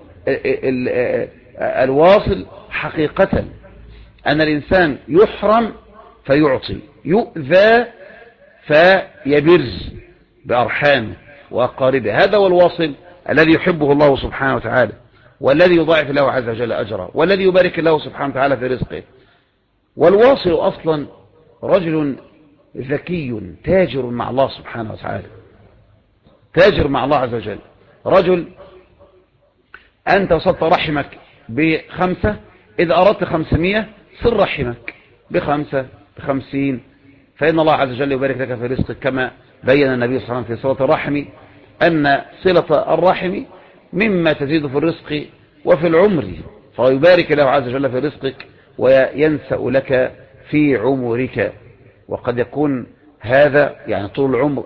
الواصل حقيقة، أن الإنسان يحرم فيعطي، يؤذى فيبرز بأرحامه وأقاربه. هذا هو الواصل الذي يحبه الله سبحانه وتعالى، والذي يضاعف له عز وجل أجره، والذي يبارك الله سبحانه وتعالى في رزقه. والواصل أصلا رجل ذكي تاجر مع الله سبحانه وتعالى، تاجر مع الله عز وجل. رجل أنت وصلت رحمك ب5، إذا أردت 500 صل رحمك ب5 ب50، فإن الله عز وجل يبارك لك في رزقك، كما بين النبي صلى الله عليه وسلم في صلة الرحم أن صلة الرحم مما تزيد في الرزق وفي العمر، فيبارك له عز وجل في رزقك وينسأ لك في عمرك. وقد يكون هذا يعني طول العمر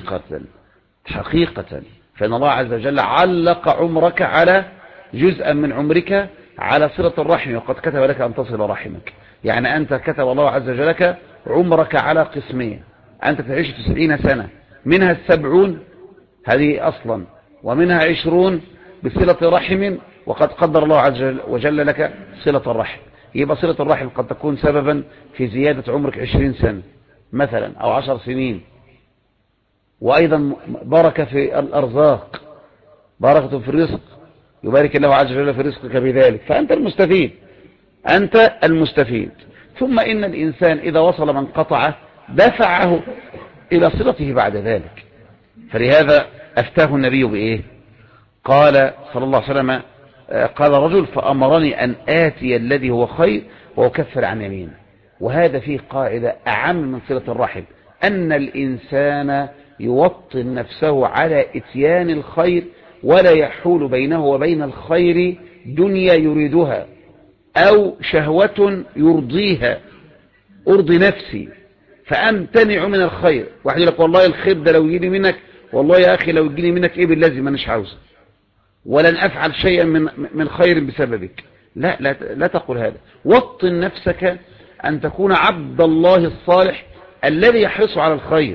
حقيقة، فإن الله عز وجل علق عمرك على جزءا من عمرك على صلة الرحم، وقد كتب لك أن تصل رحمك. يعني أنت كتب الله عز وجل لك عمرك على قسمين، أنت تعيش 90 سنة، منها 70 هذه أصلا، ومنها 20 بصلة رحم، وقد قدر الله عز وجل لك صلة الرحم. يبقى صلة الرحم قد تكون سببا في زيادة عمرك 20 سنة مثلا أو 10 سنين. وأيضا بركة في الأرزاق، بركة في الرزق، يبارك الله عز وجل في رزقك بذلك، فأنت المستفيد. ثم إن الإنسان إذا وصل من قطعه دفعه إلى صلته بعد ذلك. فلهذا أفتاه النبي بإيه؟ قال صلى الله عليه وسلم: قال رجل فأمرني أن آتي الذي هو خير وأكفر عن يمينه. وهذا فيه قاعدة أعم من صلة الرحم، أن الإنسان يوطن نفسه على إتيان الخير، ولا يحول بينه وبين الخير دنيا يريدها أو شهوة يرضيها. أرضي نفسي فأمتنع من الخير. واحد يقول لك والله الخير ده لو يجيني منك، والله يا أخي لو يجيني منك إيه باللازم ما نش عاوزه، ولن أفعل شيئا من خير بسببك. لا تقل هذا. وطن نفسك أن تكون عبد الله الصالح الذي يحرص على الخير،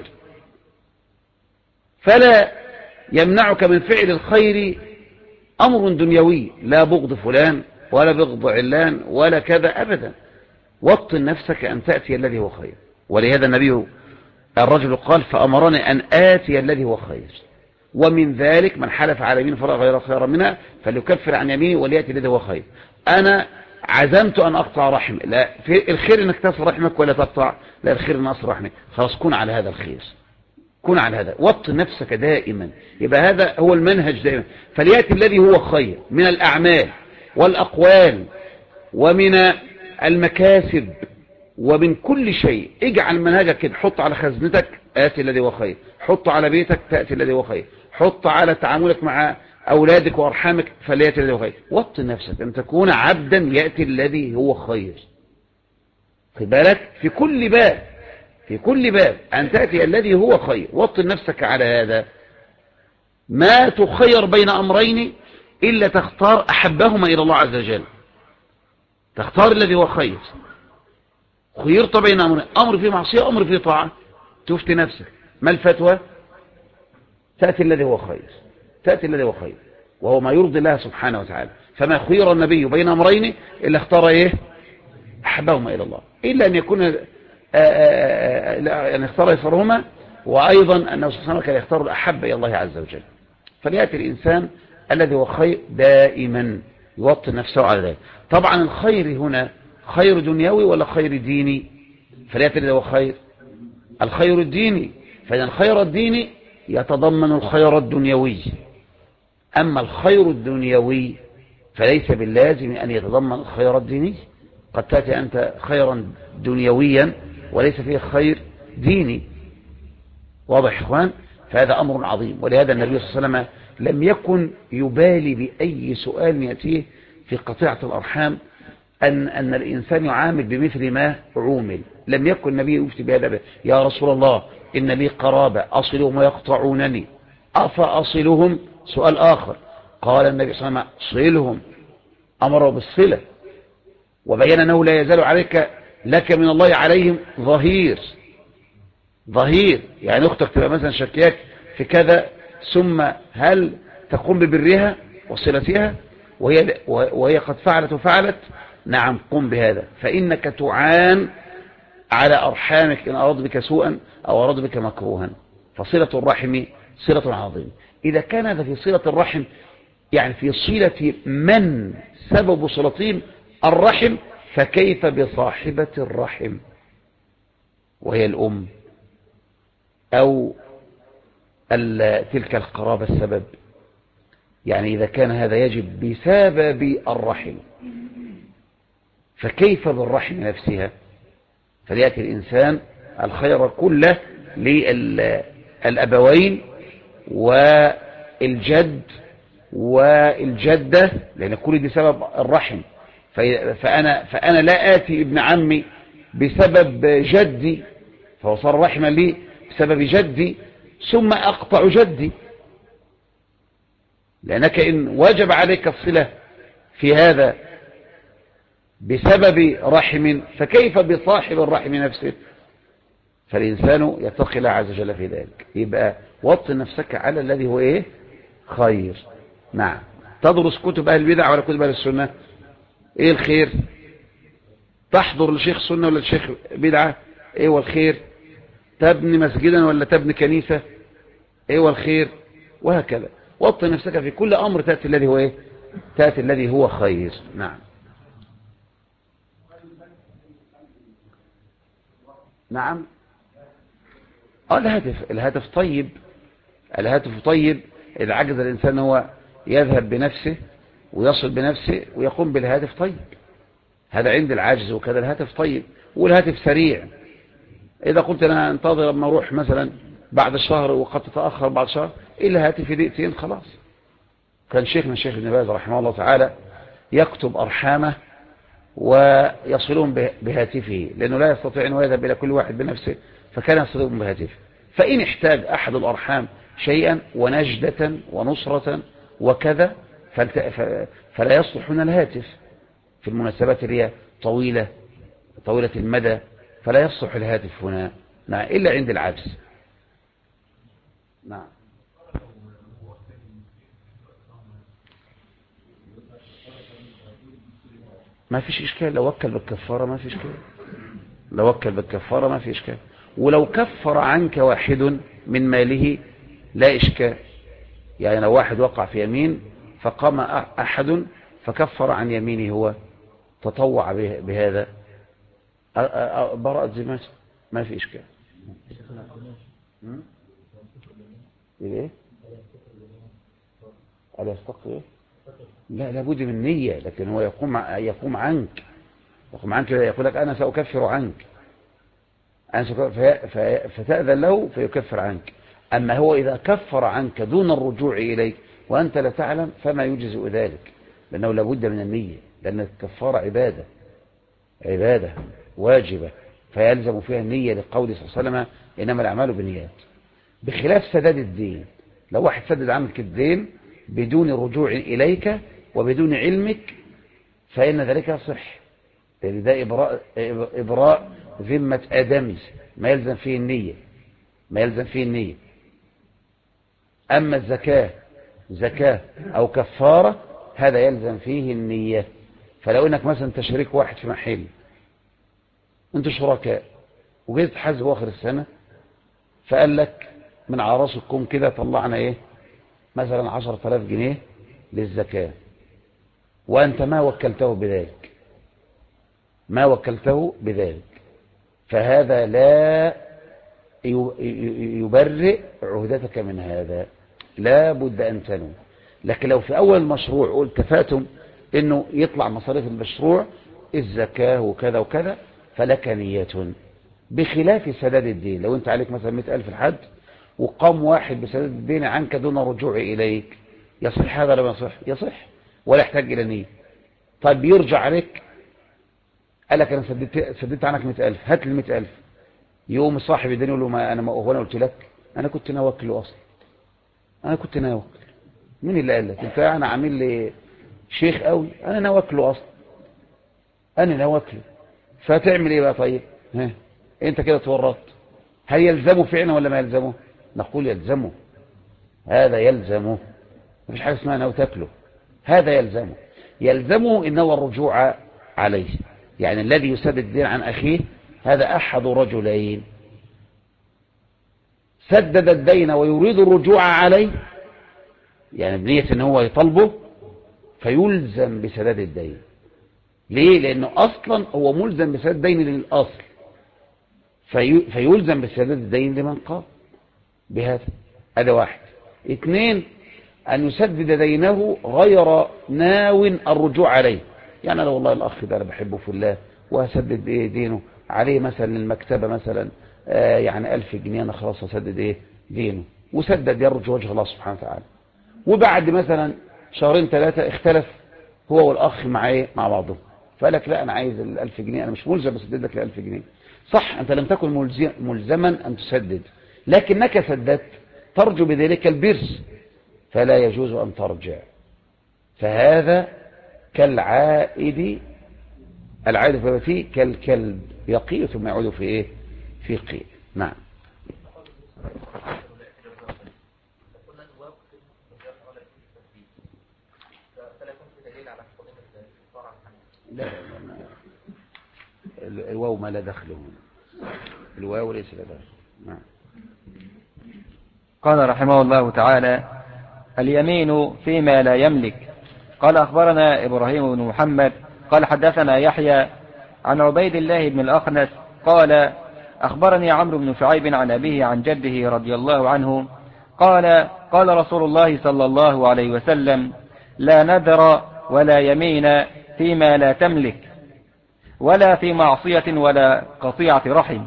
فلا يمنعك من فعل الخير أمر دنيوي، لا بغض فلان ولا بغض علان ولا كذا أبدا. وطن نفسك أن تأتي الذي هو خير. ولهذا النبي الرجل قال: فأمرني أن آتي الذي هو خير. ومن ذلك من حلف على يمين فرأى غير خيرا منها فليكفر عن يمينه وليأتي الذي هو خير. أنا عزمت أن أقطع رحم، لا في الخير أنك تصل رحمك ولا تقطع، لا الخير أن أصل رحمك. خلاص كن على هذا الخير، كن على هذا، وطن نفسك دائما. يبقى هذا هو المنهج دائما. فليأتي الذي هو خير من الأعمال والأقوال ومن المكاسب ومن كل شيء. اجعل منهجك كده، حط على خزنتك آتي الذي هو خير، حط على بيتك تأتي الذي هو خير، حط على تعاملك مع أولادك وأرحامك فليأتي الذي هو خير. وطن نفسك أن تكون عبدا يأتي الذي هو خير. خد بالك في كل باب أن تأتي الذي هو خير. وطن نفسك على هذا. ما تخير بين أمرين إلا تختار أحبهما إلى الله عز وجل، تختار الذي هو خير. خيرت بين أمرين، أمر في معصية أمر في طاعة، تفتي نفسك. ما الفتوى؟ تأتي الذي هو خير، تأتي الذي هو خير، وهو ما يرضي الله سبحانه وتعالى. فما خير النبي بين أمرين إلا اختار إيه؟ أحبهما إلى الله، إلا أن يكون يعني اختار يسرهما، وأيضا أنه سبحانه كان يختار الأحب إلى الله عز وجل. فليأتي الإنسان الذي هو خير دائما، يوطن نفسه على ذلك. طبعا الخير هنا خير دنيوي ولا خير ديني؟ فليأتي الذي هو خير الخير الديني. فإن الخير الديني يتضمن الخير الدنيوي، أما الخير الدنيوي فليس باللازم أن يتضمن الخير الديني. قد تأتي أنت خيرا دنيويا وليس فيه خير ديني. واضح يا إخوان؟ فهذا أمر عظيم. ولهذا النبي صلى الله عليه وسلم لم يكن يبالي بأي سؤال يأتيه في قطيعة الأرحام أن الإنسان يعامل بمثل ما عومل. لم يكن النبي يفتي بهذا، يا رسول الله إن لي قرابة أصلهم ويقطعونني أفأصلهم؟ سؤال آخر، قال النبي صلى الله عليه وسلم صلهم، أمره بالصلة، وبين أنه لا يزال عليك لك من الله عليهم ظهير. يعني أختك تبقى مثلا شكياك في كذا، ثم هل تقوم ببرها وصلتها وهي قد فعلت وفعلت؟ نعم، قم بهذا، فإنك تعان على أرحامك إن أراد بك سوءا أو أراد بك مكروها. فصلة الرحم صلة عظيمة. إذا كان هذا في صلة الرحم، يعني في صلة من سبب صلتهم الرحم، فكيف بصاحبة الرحم وهي الأم أو تلك القرابة السبب؟ يعني إذا كان هذا يجب بسبب الرحم، فكيف بالرحم نفسها؟ فليأتي الإنسان الخير كله للأبوين والجد والجدة، لأن كل دي سبب الرحم. فأنا لا آتي ابن عمي بسبب جدي فهو صار رحما لي بسبب جدي ثم أقطع جدي، لأنك إن وجب عليك الصلة في هذا بسبب رحم فكيف بصاحب الرحم نفسه؟ فالإنسان يتقي الله عز وجل في ذلك. يبقى وطن نفسك على الذي هو إيه؟ خير. نعم. تدرس كتب أهل البدع ولا كتب أهل السنة؟ إيه الخير؟ تحضر لشيخ سنة ولا لشيخ بدعة؟ إيه هو الخير؟ تبني مسجدا ولا تبني كنيسة؟ إيه هو الخير؟ وهكذا. وطن نفسك في كل أمر تأتي الذي هو إيه؟ تأتي الذي هو خير. نعم. نعم. الهاتف طيب. الهاتف طيب إذا عجز الإنسان هو يذهب بنفسه ويصل بنفسه ويقوم بالهاتف طيب، هذا عند العاجز. وكذا الهاتف طيب، والهاتف سريع. إذا قلت أنا انتظر لما أروح مثلا بعد الشهر وقد تتأخر بعد شهر، إلا هاتف في دقيقتين خلاص. كان شيخنا الشيخ ابن باز رحمه الله تعالى يكتب أرحامه ويصلون بهاتفه، لأنه لا يستطيع أن يذهب إلى كل واحد بنفسه، فكان يصلون بهاتفه. فإن احتاج أحد الأرحام شيئا ونجدة ونصرة وكذا فلا يصلح هنا الهاتف في المناسبات اللي هي طويلة المدى، فلا يصلح الهاتف هنا. نعم، إلا عند العجز. نعم. ما فيش إشكال، لو وكل بالكفارة ما فيش إشكال، لو وكل بالكفارة ما في إشكال. ولو كفر عنك واحد من ماله لا إشكال. يعني لو واحد وقع في يمين فقام أحد فكفر عن يمينه، هو تطوع بهذا براءة ذمة، ما في إشكال. إيه؟ ألا يستقي؟ لا، لابد من نية، لكن هو يقوم عنك يقول لك أنا سأكفر عنك، فتأذن له فيكفر عنك. أما هو إذا كفر عنك دون الرجوع إليك وأنت لا تعلم فما يجزئ ذلك، لأنه لابد من النية، لأن الكفارة عبادة واجبة فيلزم فيها النية، لقوله صلى الله عليه وسلم إنما الأعمال بالنيات. بخلاف سداد الدين، لو واحد سدد عنك الدين بدون رجوع إليك وبدون علمك فإن ذلك صح، لأن ده إبراء ذمة آدمي ما يلزم فيه النية. أما زكاة أو كفارة هذا يلزم فيه النية. فلو إنك مثلا تشريك واحد في محل، أنت شركاء، وجيت تحاسب آخر السنة فقال لك من عراسكم كده طلعنا إيه مثلا 10,000 جنيه للزكاة، وأنت ما وكلته بذلك، فهذا لا يبرئ عهدتك من هذا، لا بد أن تنوي. لكن لو في أول المشروع اتفقتم أنه يطلع مصاريف المشروع الزكاة وكذا وكذا فلك نية، بخلاف سداد الدين. لو أنت عليك مثلا 100,000 الحد وقام واحد بسداد الدين عنك دون رجوع إليك، يصح هذا لما يصح؟ يصح ولا يحتاج إلى نية. طيب يرجع عليك قال لك أنا سددت عنك 100,000، هات لي 100,000. يوم صاحب الدين يقول له ما أنا قلت لك أنا كنت ناوكله أصلا، أنا كنت ناوكل. مين اللي قال لك؟ أنت أنا عامل لي شيخ قوي، أنا ناوكله أصلا، أنا ناوكله. فتعمل إيه بقى؟ طيب أنت كده تورطت. هل يلزمه فعلا ولا ما يلزمه؟ نقول يلزمه، هذا يلزمه، مفيش حاجة اسمها ناوي تاكله، هذا يلزمه إنه الرجوع عليه. يعني الذي يسدد الدين عن أخيه هذا أحد رجلين، سدد الدين ويريد الرجوع عليه، يعني بنية ان هو يطلبه، فيلزم بسداد الدين. ليه؟ لأنه أصلا هو ملزم بسداد الدين للأصل، فيلزم بسداد الدين لمن قام بهذا. هذا واحد. اثنين، أن يسدد دينه غير ناو الرجوع عليه. يعني لو والله الأخ ده أنا بحبه في الله وهسدد دينه عليه مثلا المكتبة مثلا يعني 1000 جنيه، أنا خلاص هسدد دينه، وسدد يرجو وجه الله سبحانه وتعالى. وبعد مثلا شهرين ثلاثة اختلف هو والأخ مع بعضهم، فقال لك لا أنا عايز 1000 جنيه، أنا مش ملزم أسدد لك 1000 جنيه. صح، أنت لم تكن ملزما أن تسدد، لكنك سددت ترجو بذلك البرس، فلا يجوز أن ترجع. فهذا كالعائد، العائد في فيه كالكلب يقي ثم يعود في في قيء. نعم. لا الواو ما لا دخله، الواو ليس لا دخل. نعم. قال رحمه الله تعالى: اليمين فيما لا يملك. قال أخبرنا إبراهيم بن محمد قال حدثنا يحيى عن عبيد الله بن الأخنس قال أخبرني عمرو بن شعيب عن أبيه عن جده رضي الله عنه قال قال رسول الله صلى الله عليه وسلم: لا نذر ولا يمين فيما لا تملك، ولا في معصية ولا قطيعة رحم.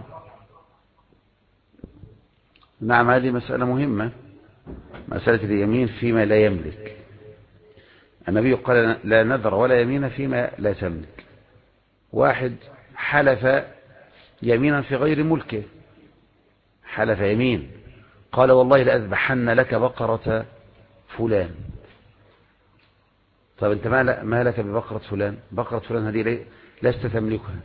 نعم، هذه مسألة مهمة، مسألة اليمين فيما لا يملك. النبي قال لا نذر ولا يمين فيما لا تملك. واحد حلف يمينا في غير ملكه، حلف يمين قال والله لأذبحن لك بقرة فلان. طب انت ما لك ببقرة فلان؟ بقرة فلان هذه لست تملكها.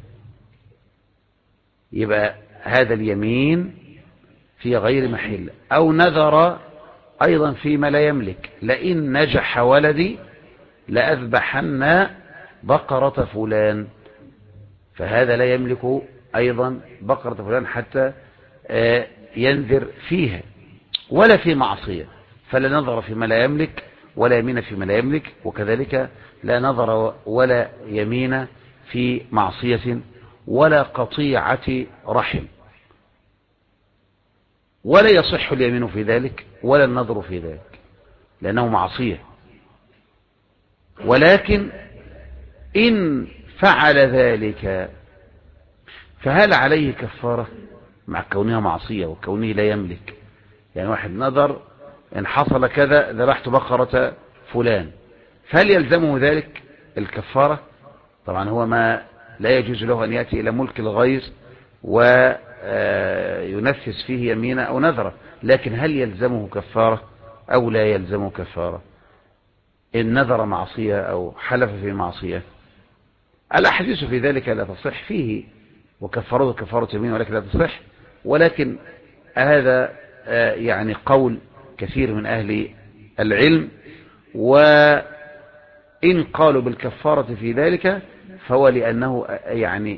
يبقى هذا اليمين في غير محل. أو نذر أيضا فيما لا يملك، لئن نجح ولدي لأذبحن بقرة فلان، فهذا لا يملك أيضا بقرة فلان حتى ينذر فيها. ولا في معصية، فلا نظر فيما لا يملك ولا يمين فيما لا يملك، وكذلك لا نظر ولا يمين في معصية ولا قطيعة رحم. ولا يصح اليمين في ذلك ولا النظر في ذلك لأنه معصية. ولكن إن فعل ذلك فهل عليه كفارة مع كونها معصية وكونه لا يملك؟ يعني واحد نظر إن حصل كذا ذبحت بقرة فلان، فهل يلزمه ذلك الكفارة؟ طبعا هو ما لا يجوز له أن يأتي إلى ملك الغير وينفذ فيه يمينة أو نذرة، لكن هل يلزمه كفارة أو لا يلزمه كفارة إن نذر معصية أو حلف في معصية؟ الأحاديث في ذلك لا تصح فيه، وكفاره كفارة يمين ولكن لا تصح. ولكن هذا يعني قول كثير من أهل العلم، وإن قالوا بالكفارة في ذلك فهو لأنه يعني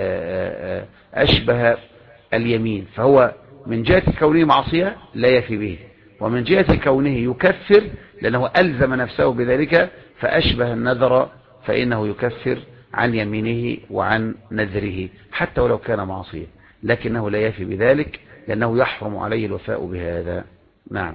أشبه اليمين، فهو من جهة كونه معصية لا يفي به، ومن جهة كونه يكفر لأنه ألزم نفسه بذلك فأشبه النذر، فإنه يكفر عن يمينه وعن نذره حتى ولو كان معصية، لكنه لا يفي بذلك لأنه يحرم عليه الوفاء بهذا. نعم.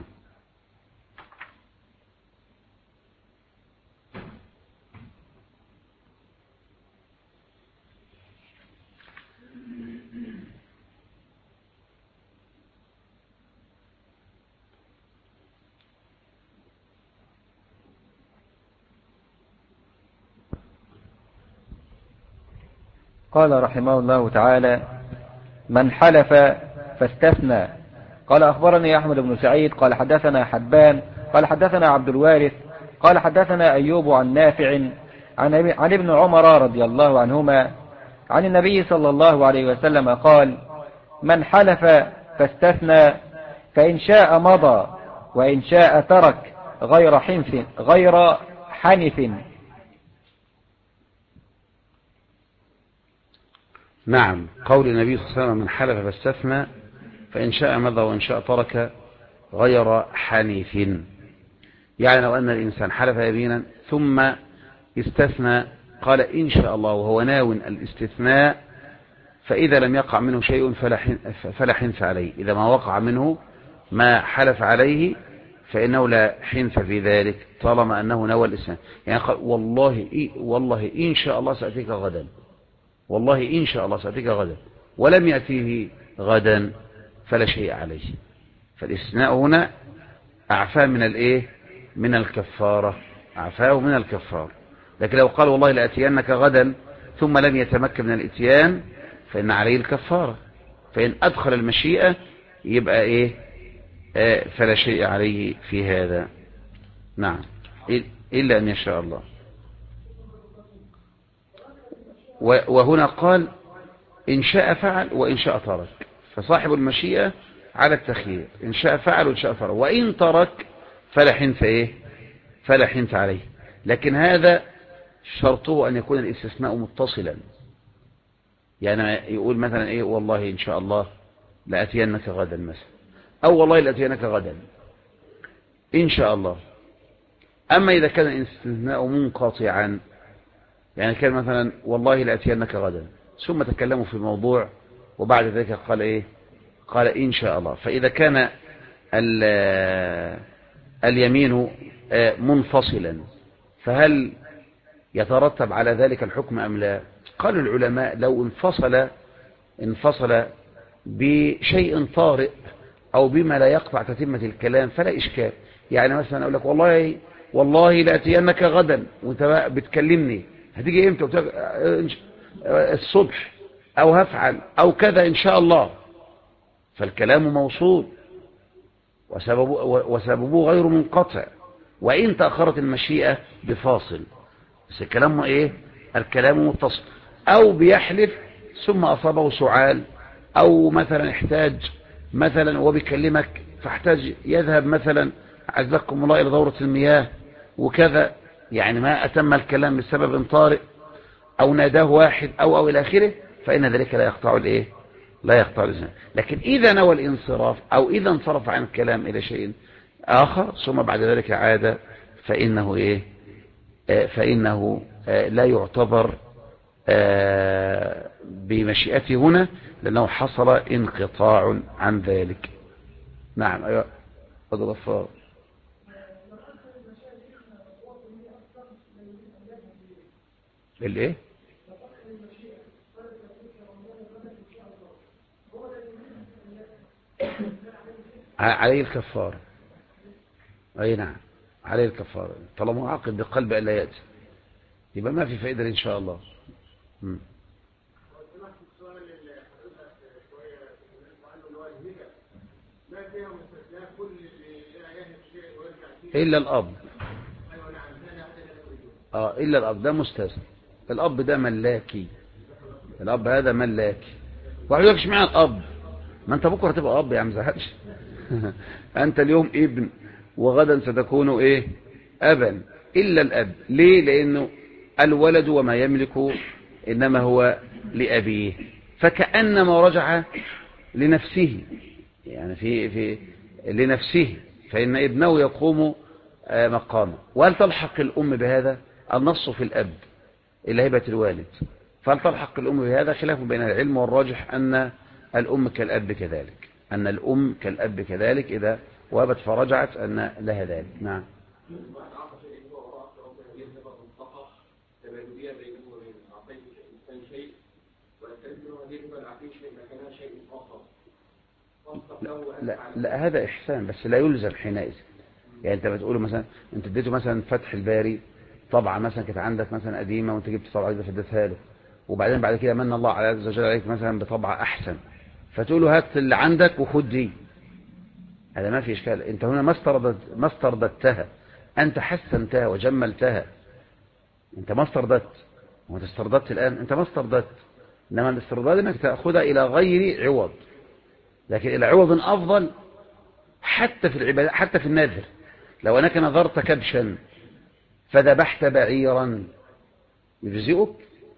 قال رحمه الله تعالى: من حلف فاستثنى. قال أخبرني أحمد بن سعيد قال حدثنا حبان قال حدثنا عبد الوارث قال حدثنا أيوب عن نافع عن ابن عمر رضي الله عنهما عن النبي صلى الله عليه وسلم قال: من حلف فاستثنى فإن شاء مضى وإن شاء ترك غير حنف. نعم. قول النبي صلى الله عليه وسلم: من حلف فاستثنى فإن شاء مضى وإن شاء ترك غير حنيف. يعني لو أن الإنسان حلف يمينا ثم استثنى قال إن شاء الله وهو ناو الاستثناء، فإذا لم يقع منه شيء فلا حنث عليه. إذا ما وقع منه ما حلف عليه فإنه لا حنث في ذلك طالما أنه نوى الاستثناء. يعني قال والله إن شاء الله سأتيك غدا، والله إن شاء الله سأتيك غدا، ولم يأتيه غدا فلا شيء عليه. فالاستثناء هنا أعفاه من الإيه؟ من الكفارة، أعفاه من الكفارة. لكن لو قال والله لأتينك غدا ثم لم يتمكن من الإتيان فإن عليه الكفارة. فإن أدخل المشيئة يبقى إيه؟ فلا شيء عليه في هذا. نعم، إلا أن يشاء الله. وهنا قال إن شاء فعل وإن شاء ترك، فصاحب المشيئة على التخيير، إن شاء فعل وإن شاء ترك، وإن ترك فلا حنث إيه؟ فلا حنث عليه. لكن هذا شرطه أن يكون الاستثناء متصلا. يعني يقول مثلا إيه؟ والله إن شاء الله لأتينك غدا مثلا، أو والله لأتينك غدا إن شاء الله. أما إذا كان الاستثناء منقطعا، يعني كان مثلا والله لأتينك غدا ثم تكلموا في موضوع وبعد ذلك قال إيه؟ قال إن شاء الله. فإذا كان اليمين منفصلا فهل يترتب على ذلك الحكم أم لا؟ قال العلماء لو انفصل بشيء طارئ أو بما لا يقطع تتمة الكلام فلا إشكال. يعني مثلا أقول لك والله لأتينك غدا وانت بتكلمني هتيجي امتى؟ الصبح، أو هفعل أو كذا إن شاء الله، فالكلام موصول وسببه غير منقطع، وإن تأخرت المشيئة بفاصل، بس الكلام إيه؟ الكلام متصل. أو بيحلف ثم أصابه سعال، أو مثلا احتاج مثلا وبيكلمك فاحتاج يذهب مثلا عزكم الله إلى دورة المياه وكذا، يعني ما أتم الكلام بسبب طارئ، أو ناداه واحد أو إلى آخره، فإن ذلك لا يقطع الإيه؟ لا يقطع الإذن. لكن إذا نوى الانصراف أو إذا انصرف عن الكلام إلى شيء آخر ثم بعد ذلك عاد فإنه إيه؟ فإنه لا يعتبر بمشيئته هنا، لأنه حصل انقطاع عن ذلك. نعم. أيوة. فضل غفار. الايه؟ عليه الكفارة. اي نعم، عليه الكفارة طالما عاقد بقلب ألا يأتي، يبقى ما في فائدة إن شاء الله. إلا الأب. إلا الأب ده مستثنى. الأب ده ملاكي، الأب هذا ملاكي. واحد يقولش معنى الأب، ما أنت بكرة تبقى أب يا عم زهقش. أنت اليوم ابن وغدا ستكون إيه؟ أبا. إلا الأب. ليه؟ لأنه الولد وما يملك إنما هو لأبيه، فكأنما رجع لنفسه، يعني في لنفسه، فإن ابنه يقوم مقامه. وهل تلحق الأم بهذا؟ النص في الأب إلى هبة الوالد، فهل تلحق الأم بهذا؟ خلاف بين العلم، والراجح أن الأم كالأب كذلك. أن الأم كالأب كذلك إذا وابت فرجعت أن لها ذلك. نعم. لا هذا إحسان بس لا يلزم حينئذ. يعني أنت بتقوله مثلا أنت اديته مثلا فتح الباري طبعا مثلا كانت عندك مثلا قديمة وأنت جبت طبعا جديدة فدتها له، وبعدين بعد كده من الله عز وجل عليك مثلا بطبعة أحسن فتقول له هات اللي عندك وخد دي، هذا ما في إشكال. أنت هنا ما استرددتها، أنت حسنتها وجملتها، أنت ما استرددت. وأنت استرددت الآن أنت ما استرددت، إنما الاسترداد أنك تأخذها إلى غير عوض، لكن إلى عوض أفضل. حتى في العبادة حتى في النذر، لو أنك نذرت كبشا فذبحت بعيرا يجزئك؟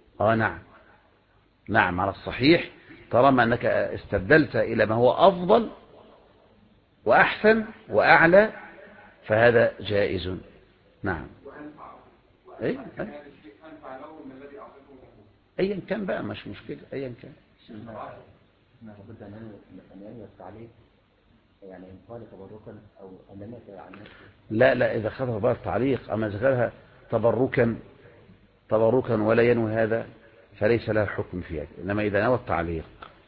نعم على الصحيح، طالما أنك استبدلت إلى ما هو أفضل وأحسن وأعلى فهذا جائز. نعم. أيا كان بقى مش مشكلة، أيا كان. لابد أن ينوي التعليق يعني إن قال تبركا أو أنني عن نفسي. لا إذا خذها بقى التعليق، أما إذا خذها تبركا ولا ينوي هذا فليس لها حكم فيها، إنما إذا نوى التعليق.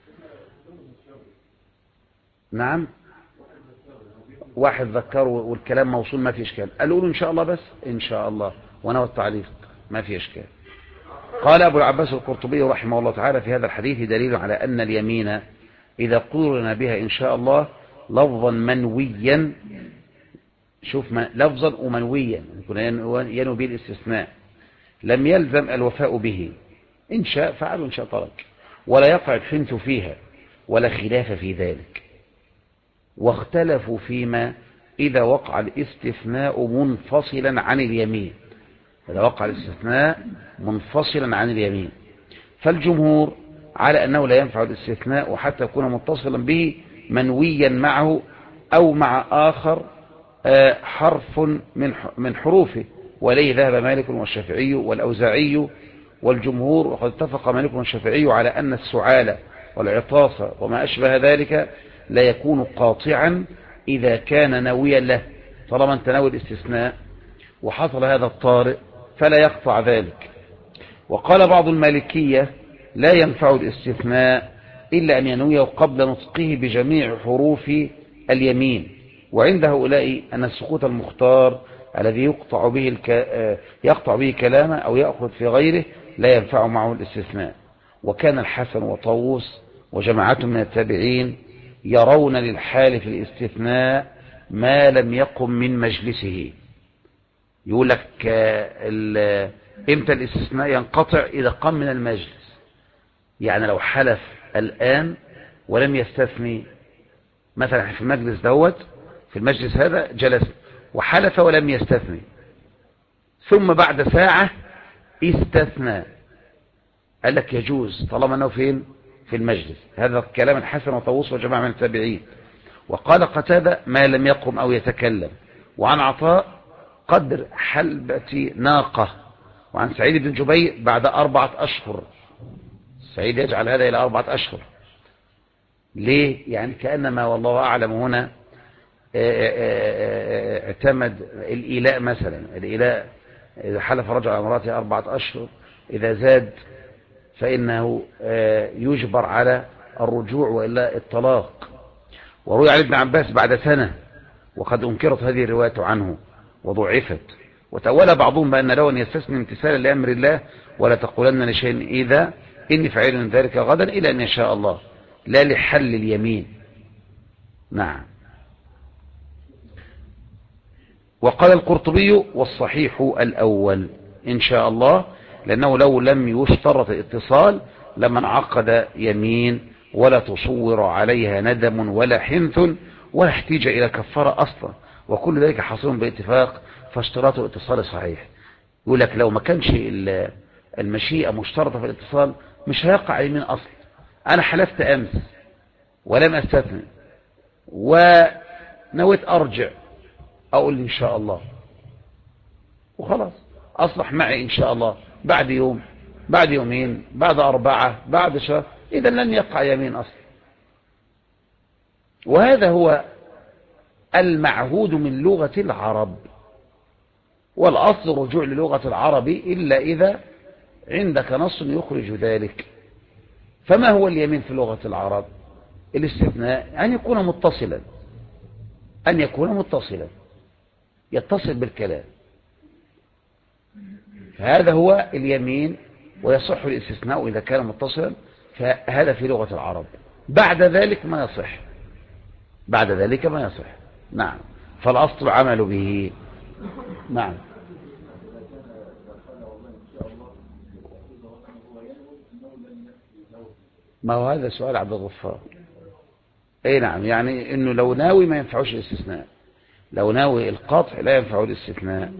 نعم. واحد ذكره والكلام موصول ما في إشكال، قالوا له إن شاء الله، بس إن شاء الله ونوى التعليق ما في إشكال. قال أبو العباس القرطبي رحمه الله تعالى في هذا الحديث دليل على أن اليمين إذا قرن بها إن شاء الله لفظا منويا، شوف لفظا ومنويا ينوي به الاستثناء، لم يلزم الوفاء به، إن شاء فعل وإن شاء ترك، ولا يقع الحنث فيها ولا خلاف في ذلك. واختلفوا فيما إذا وقع الاستثناء منفصلا عن اليمين، إذا وقع الاستثناء منفصلا عن اليمين، فالجمهور على أنه لا ينفع الاستثناء وحتى يكون متصلا به منويا معه أو مع آخر حرف من حروفه، وليه ذهب مالك والشافعي والأوزاعي والجمهور. وقد اتفق مالك والشافعي على أن السعال والعطاس وما أشبه ذلك لا يكون قاطعا إذا كان ناويا له، طالما انت ناوي الاستثناء وحصل هذا الطارئ فلا يقطع ذلك. وقال بعض المالكية لا ينفع الاستثناء إلا أن ينويه قبل نطقه بجميع حروف اليمين، وعند هؤلاء أن السكوت المختار الذي يقطع به كلامه أو يأخذ في غيره لا ينفع معه الاستثناء. وكان الحسن وطاووس وجماعة من التابعين يرون للحال في الاستثناء ما لم يقم من مجلسه. يقول لك امتى الاستثناء ينقطع؟ إذا قام من المجلس، يعني لو حلف الآن ولم يستثني، مثلا في المجلس في المجلس هذا جلس وحلف ولم يستثني، ثم بعد ساعة استثنى، قال لك يجوز طالما أنه فين؟ في المجلس. هذا كلام الحسن وطاووس وجماعة من التابعين. وقال قتادة ما لم يقم أو يتكلم. وعن عطاء قدر حلبة ناقة. وعن سعيد بن جبير بعد 4 أشهر. سعيد يجعل هذا إلى 4 أشهر ليه؟ يعني كأنما والله أعلم هنا اعتمد الإيلاء مثلا. الإيلاء إذا حلف رجل على امراته 4 أشهر، إذا زاد فإنه يجبر على الرجوع وإلا الطلاق. وروي عن ابن عباس بعد سنة، وقد أنكرت هذه الرواية عنه وضعفت. وتأول بعضهم بأن له أن يستثني امتثالا لأمر الله ولا تقولن لشيء إذا إني فعل ذلك غدا إلى أن يشاء الله، لا لحل اليمين. نعم. وقال القرطبي والصحيح الأول إن شاء الله، لأنه لو لم يشترط الاتصال لما انعقد يمين ولا تصور عليها ندم ولا حنث ولا احتيج إلى كفارة أصلا، وكل ذلك حاصل باتفاق، فاشتراط الاتصال صحيح. يقول لك لو ما كانش المشيئة مشترطة في الاتصال مش هيقع يمين أصلا. أنا حلفت أمس ولم أستثني ونويت أرجع، أقول إن شاء الله وخلاص أصلح معي إن شاء الله بعد يوم، بعد يومين، بعد 4، بعد شهر، إذا لن يقع يمين أصلا. وهذا هو المعهود من لغة العرب، والأصل رجوع للغة العرب إلا إذا عندك نص يخرج ذلك. فما هو اليمين في لغة العرب؟ الاستثناء أن يكون متصلا، أن يكون متصلا يتصل بالكلام، فهذا هو اليمين، ويصح الاستثناء إذا كان متصلا، فهذا في لغة العرب. بعد ذلك ما يصح، بعد ذلك ما يصح. نعم، فالأصل عمل به. نعم. ما هو هذا سؤال عبد الغفار. اي نعم، يعني انه لو ناوي ما ينفعوش الاستثناء، لو ناوي القطع لا ينفعه الاستثناء.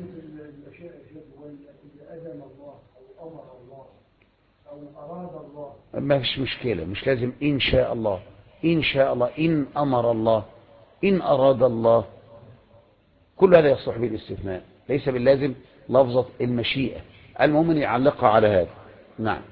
ما فيش مشكلة، مش لازم إن شاء الله، إن شاء الله، إن أمر الله، إن أراد الله، كل هذا يصح به الاستثناء، ليس باللازم لفظة المشيئة، المهم أن يعلقها على هذا. نعم.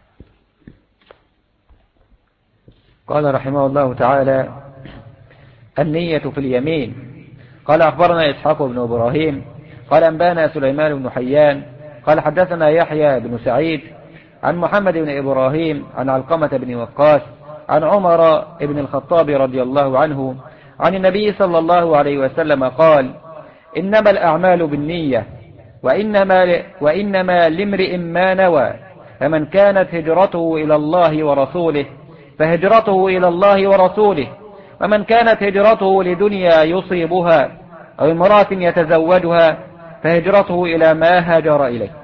قال رحمه الله تعالى: النية في اليمين. قال أخبرنا إسحاق بن إبراهيم قال أنبانا سليمان بن حيان قال حدثنا يحيى بن سعيد عن محمد بن إبراهيم عن علقمة بن وقاص عن عمر بن الخطاب رضي الله عنه عن النبي صلى الله عليه وسلم قال: إنما الأعمال بالنية وإنما لامرئ ما نوى، فمن كانت هجرته إلى الله ورسوله فهجرته إلى الله ورسوله، ومن كانت هجرته لدنيا يصيبها أو امرأة يتزوجها فهجرته إلى ما هاجر إليه.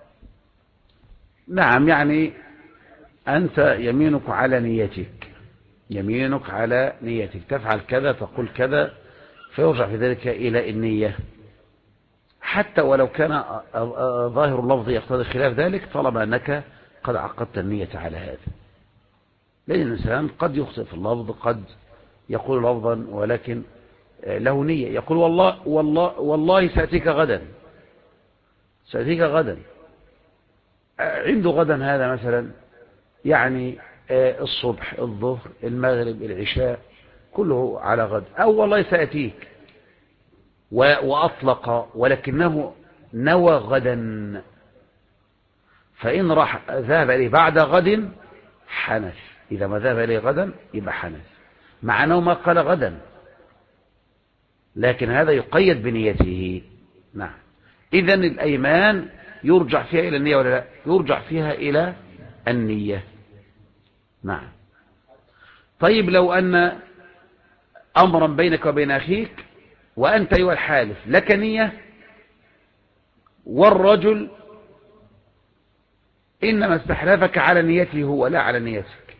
نعم، يعني أنت يمينك على نيتك، يمينك على نيتك، تفعل كذا، تقول كذا، فيرجع في ذلك إلى النية، حتى ولو كان ظاهر اللفظ يقتضي خلاف ذلك، طالما أنك قد عقدت النية على هذا. لأن الإنسان قد يخطئ في اللفظ، قد يقول لفظا ولكن له نية، يقول والله والله والله سأتيك غدا، سأتيك غدا، عنده غدا هذا مثلا يعني الصبح، الظهر، المغرب، العشاء، كله على غد، أو والله سأتيك وأطلق، ولكنه نوى غدا، فإن راح ذهب إليه بعد غد حنث، إذا ما ذهب إليه غدا يبقى حنث، مع أنه ما قال غدا، لكن هذا يقيد بنيته. نعم. إذن الأيمان يرجع فيها إلى النية ولا لا؟ يرجع فيها إلى النية. نعم. طيب لو أن أمرا بينك وبين أخيك وأنت أيها الحالف لك نية، والرجل إنما استحلفك على نيته هو لا على نيتك،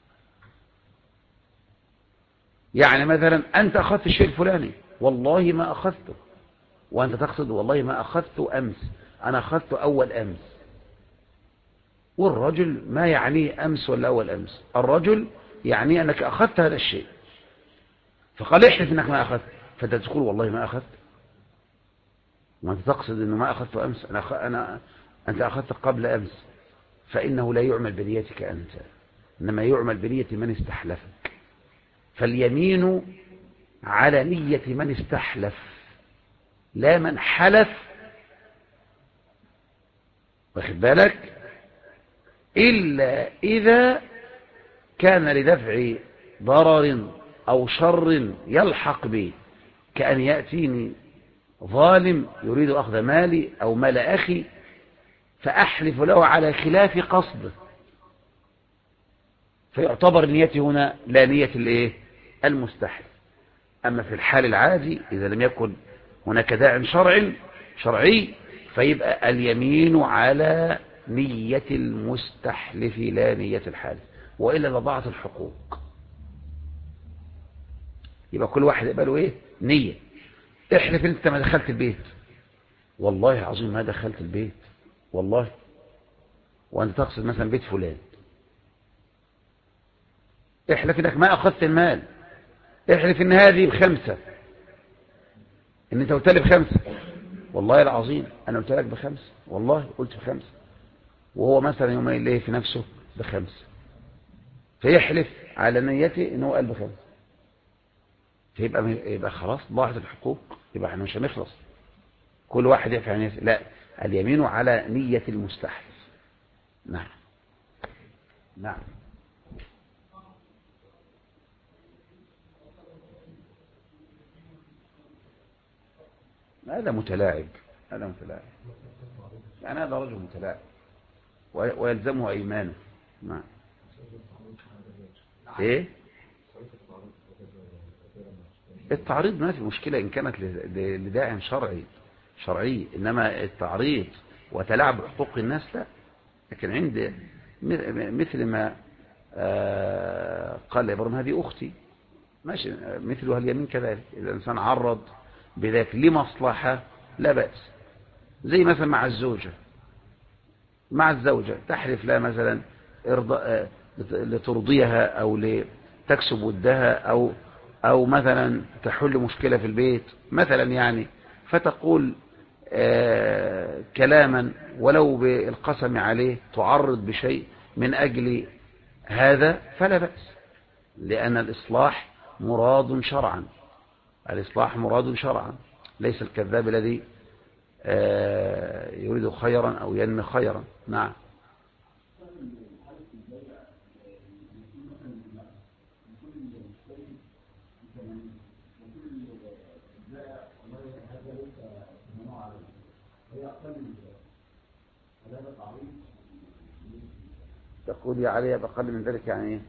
يعني مثلا أنت أخذت الشيء الفلاني، والله ما أخذته، وأنت تقصد والله ما أخذته أمس، أنا أخذته أول أمس، والرجل ما يعنيه أمس ولا أول أمس، الرجل يعني أنك أخذت هذا الشيء، فقال احلف أنك ما أخذت، فأنت تقول والله ما أخذت، وأنت تقصد أنه ما أخذته أمس، أنت أخذت قبل أمس، فإنه لا يعمل بنيتك أنت، إنما يعمل بنية من استحلفك، فاليمين على نية من استحلف لا من حلف، واخد بالك، إلا إذا كان لدفع ضرر أو شر يلحق به، كأن يأتيني ظالم يريد أخذ مالي أو مال أخي، فأحلف له على خلاف قصده، فيعتبر نيتي هنا لا نية المستحلف. أما في الحال العادي إذا لم يكن هناك داع شرعي فيبقى اليمين على نية المستحلف لا نية الحالف، وإلا لضاعت الحقوق. يبقى كل واحد يبقى له نية. احلف انت ما دخلت البيت، والله عظيم ما دخلت البيت والله، وانت تقصد مثلا بيت فلان. احلف انك ما اخذت المال، احلف ان هذه ب5، ان انت قلت لي ب5، والله العظيم انا قلت لك ب5، والله قلت ب5، وهو مثلا يوم اللي في نفسه ب5، فيحلف على نيته انه قال ب5، يبقى خلاص ضاعت الحقوق، يبقى احنا مش هنخلص. كل واحد يفعل نية. لا، اليمين على نية المستحلف. نعم نعم. هذا متلاعب، هذا متلاعب، يعني هذا رجل متلاعب ويلزمه أيمانه. نعم. ايه التعريض ما في مشكلة إن كانت لداع شرعي، إنما التعريض وتلاعب حقوق الناس لا. لكن عند مثل ما قال إبراهيم هذه أختي ماشي، مثلها اليمين كذلك. إذا الإنسان عرض بذلك لمصلحة لا بأس. زي مثلا مع الزوجة تحلف لها مثلا لترضيها أو لتكسب ودها أو مثلا تحل مشكلة في البيت مثلا يعني، فتقول كلاما ولو بالقسم عليه تعرض بشيء من أجل هذا فلا بأس، لأن الإصلاح مراد شرعا. الإصلاح مراد شرعا، ليس الكذاب الذي يريد خيرا أو ينمي خيرا. نعم. تقول يا علي بأقل من ذلك يعني ايه؟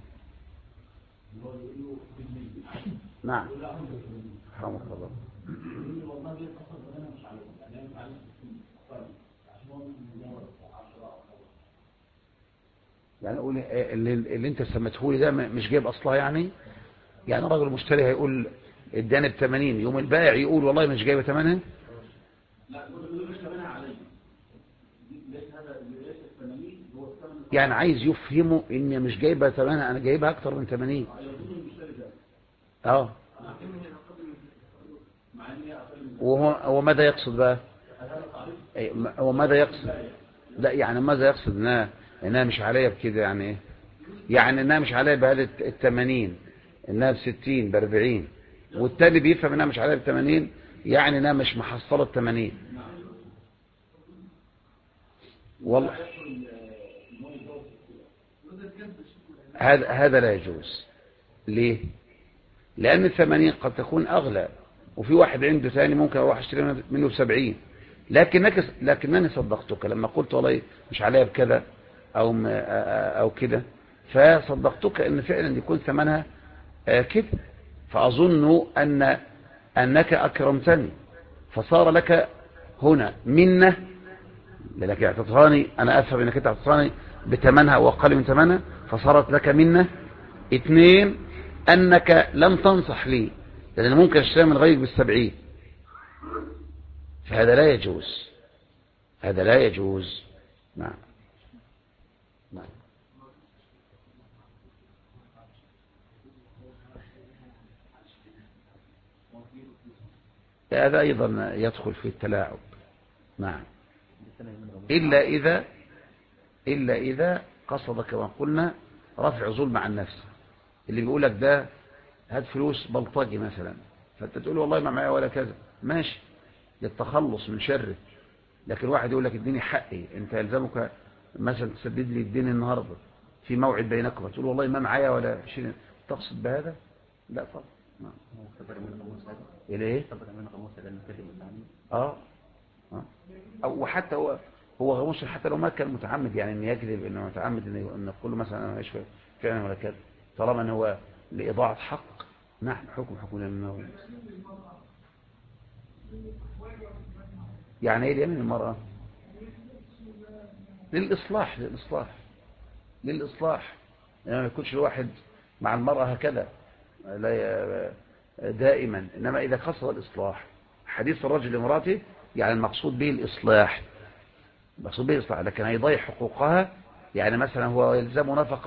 نعم رحمك الله. يعني اقول اللي انت سمته لي ده مش جايب اصلها يعني راجل مشتري هيقول اداني ب80، يوم البائع يقول والله مش جايبه ثمنها. يعني عايز يفهمه ان مش جايبه ثمنها، انا جايبها اكتر من 80. وهو ماذا يقصد بقى؟ هو ماذا يقصد؟ لا يعني ماذا يقصد؟ انها مش عليا بكده يعني ايه؟ يعني انها مش عليا بهذه ال80، انها ب60 ب40، والتاني بيفهم انها مش عليا ب80 يعني انها مش محصله ال80. والله هذا لا يجوز. ليه؟ لأن 80 قد تكون أغلى، وفي واحد عنده ثاني ممكن أروح أشتري منه ب70. لكنني صدقتك لما قلت والله مش عليها بكذا أو كده، فصدقتك أن فعلا يكون ثمنها كده، فأظن أنك أكرمتني، فصار لك هنا منة، لأنك اعتطراني، أنا أفهم أنك اعتطراني بثمنها وأقل من ثمنها، فصارت لك منة. 2 أنك لم تنصح لي، لأن ممكن أشتري من غيرك ب70، فهذا لا يجوز، هذا لا يجوز. نعم نعم. هذا أيضا يدخل في التلاعب. نعم. إلا إذا قصد كما قلنا رفع ظلم عن نفسه. اللي بيقول لك ده هات فلوس بلطجي مثلا، فانت تقول والله ما معايا ولا كذا، ماشي للتخلص من شره. لكن واحد يقول لك اديني حقي، انت يلزمك مثلا تسدد لي الدين النهارده في موعد بينكم، تقول والله ما معايا ولا شيء، تقصد بهذا؟ لا طبعا. الى ايه؟ اه او وحتى هو غموس، حتى لو ما كان متعمد يعني ان يكذب، انه متعمد ان يقول له مثلا انا مش فعلا ولا كذا، طالما ان هو لاضاعه حق. نحن حكمنا للنوم. يعني ايه اليمين المرأة؟ للإصلاح يعني ما يكونش الواحد مع المرأة هكذا لا دائما، إنما إذا قصد الإصلاح. حديث الرجل لامرأته يعني المقصود به الإصلاح، لكن هيضيع حقوقها. يعني مثلا هو يلزم نفقة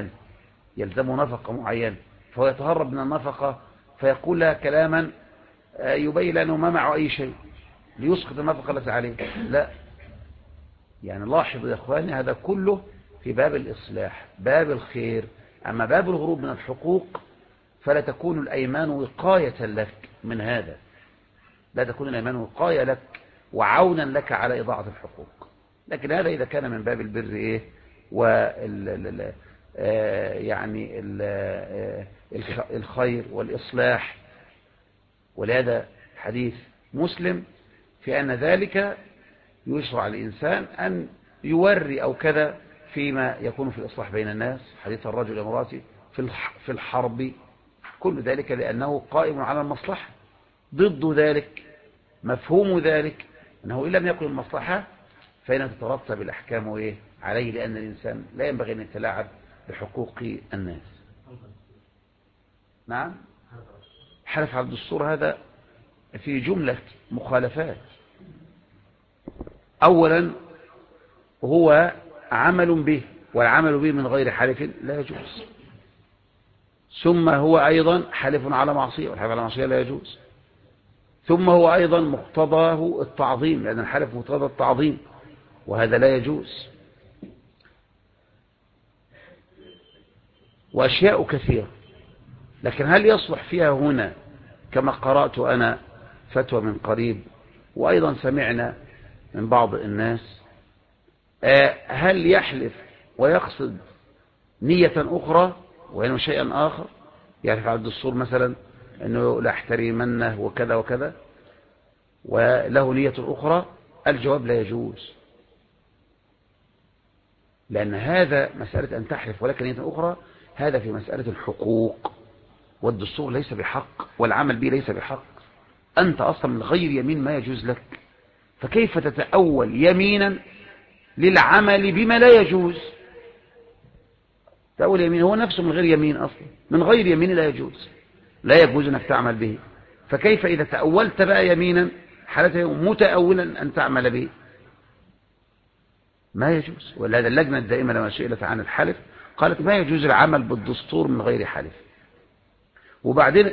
معينة، فهو يتهرب من النفقة فيقول لها كلاما يبين أنه ما معه أي شيء ليسقط النفقة التي عليه. لا، يعني لاحظوا يا اخواني هذا كله في باب الإصلاح، باب الخير. أما باب الهروب من الحقوق فلا تكون الأيمان وقاية لك من هذا، لا تكون الأيمان وقاية لك وعونا لك على إضاعة الحقوق. لكن هذا إذا كان من باب البر إيه يعني الخير والإصلاح. ولهذا حديث مسلم في أن ذلك يشرع الإنسان أن يوري أو كذا فيما يكون في الإصلاح بين الناس، حديث الرجل امرأته في الحرب، كل ذلك لأنه قائم على المصلحة. ضد ذلك مفهوم ذلك أنه إن لم يكن المصلحة فإن تترتب الأحكام إيه عليه، لأن الإنسان لا ينبغي أن يتلاعب بحقوق الناس. نعم، حلف على الدستور هذا في جملة مخالفات. أولا هو عمل به، والعمل به من غير حلف لا يجوز. ثم هو أيضا حلف على معصية، والحلف على معصية لا يجوز. ثم هو أيضا مقتضاه التعظيم، لأن الحلف مقتضى التعظيم وهذا لا يجوز. وأشياء كثيرة. لكن هل يصلح فيها هنا كما قرأت أنا فتوى من قريب، وأيضا سمعنا من بعض الناس، هل يحلف ويقصد نية أخرى وينوي شيئا آخر؟ يحلف على الدستور مثلا أنه لا احترمنه وكذا وكذا وله نية أخرى. الجواب لا يجوز، لأن هذا مسألة أن تحلف ولكن نية أخرى، هذا في مسألة الحقوق، والدستور ليس بحق والعمل به ليس بحق. أنت أصلا من غير يمين ما يجوز لك، فكيف تتأول يمينا للعمل بما لا يجوز؟ تأول يمين هو نفسه من غير يمين، أصلا من غير يمين لا يجوز، لا يجوز أنك تعمل به. فكيف إذا تأولت بقى يمينا حالته متأولا أن تعمل به؟ ما يجوز. ولهذا اللجنة الدائمة لما سئلت عن الحلف قالت ما يجوز العمل بالدستور من غير حلف. وبعدين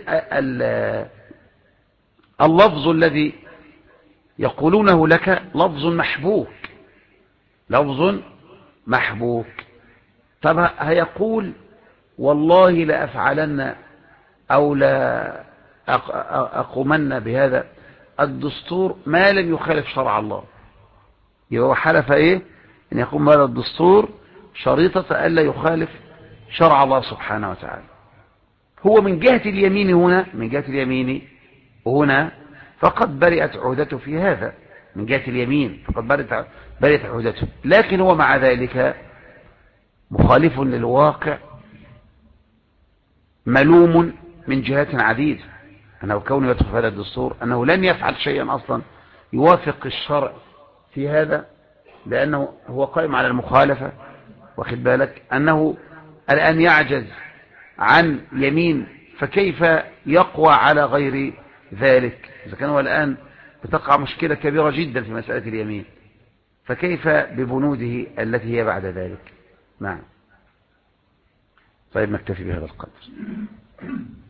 اللفظ الذي يقولونه لك لفظ محبوك، لفظ محبوك. طب هيقول والله لا أفعلن أو لا أقومن بهذا الدستور ما لم يخالف شرع الله. يبقى حلف إيه؟ أن يقوم بهذا الدستور شريطة ألا يخالف شرع الله سبحانه وتعالى. هو من جهة اليمين هنا، من جهة اليمين هنا فقد برئت عهدته في هذا، من جهة اليمين فقد برئت عهدته. لكن هو مع ذلك مخالف للواقع، ملوم من جهات عديدة، أنه كونه يدخل في هذا الدستور أنه لن يفعل شيئا أصلا يوافق الشرع في هذا، لأنه هو قائم على المخالفة. واخد بالك أنه الآن يعجز عن يمين، فكيف يقوى على غير ذلك؟ إذا كان هو الآن بتقع مشكلة كبيرة جدا في مسألة اليمين، فكيف ببنوده التي هي بعد ذلك؟ نعم. طيب نكتفي بهذا القدر.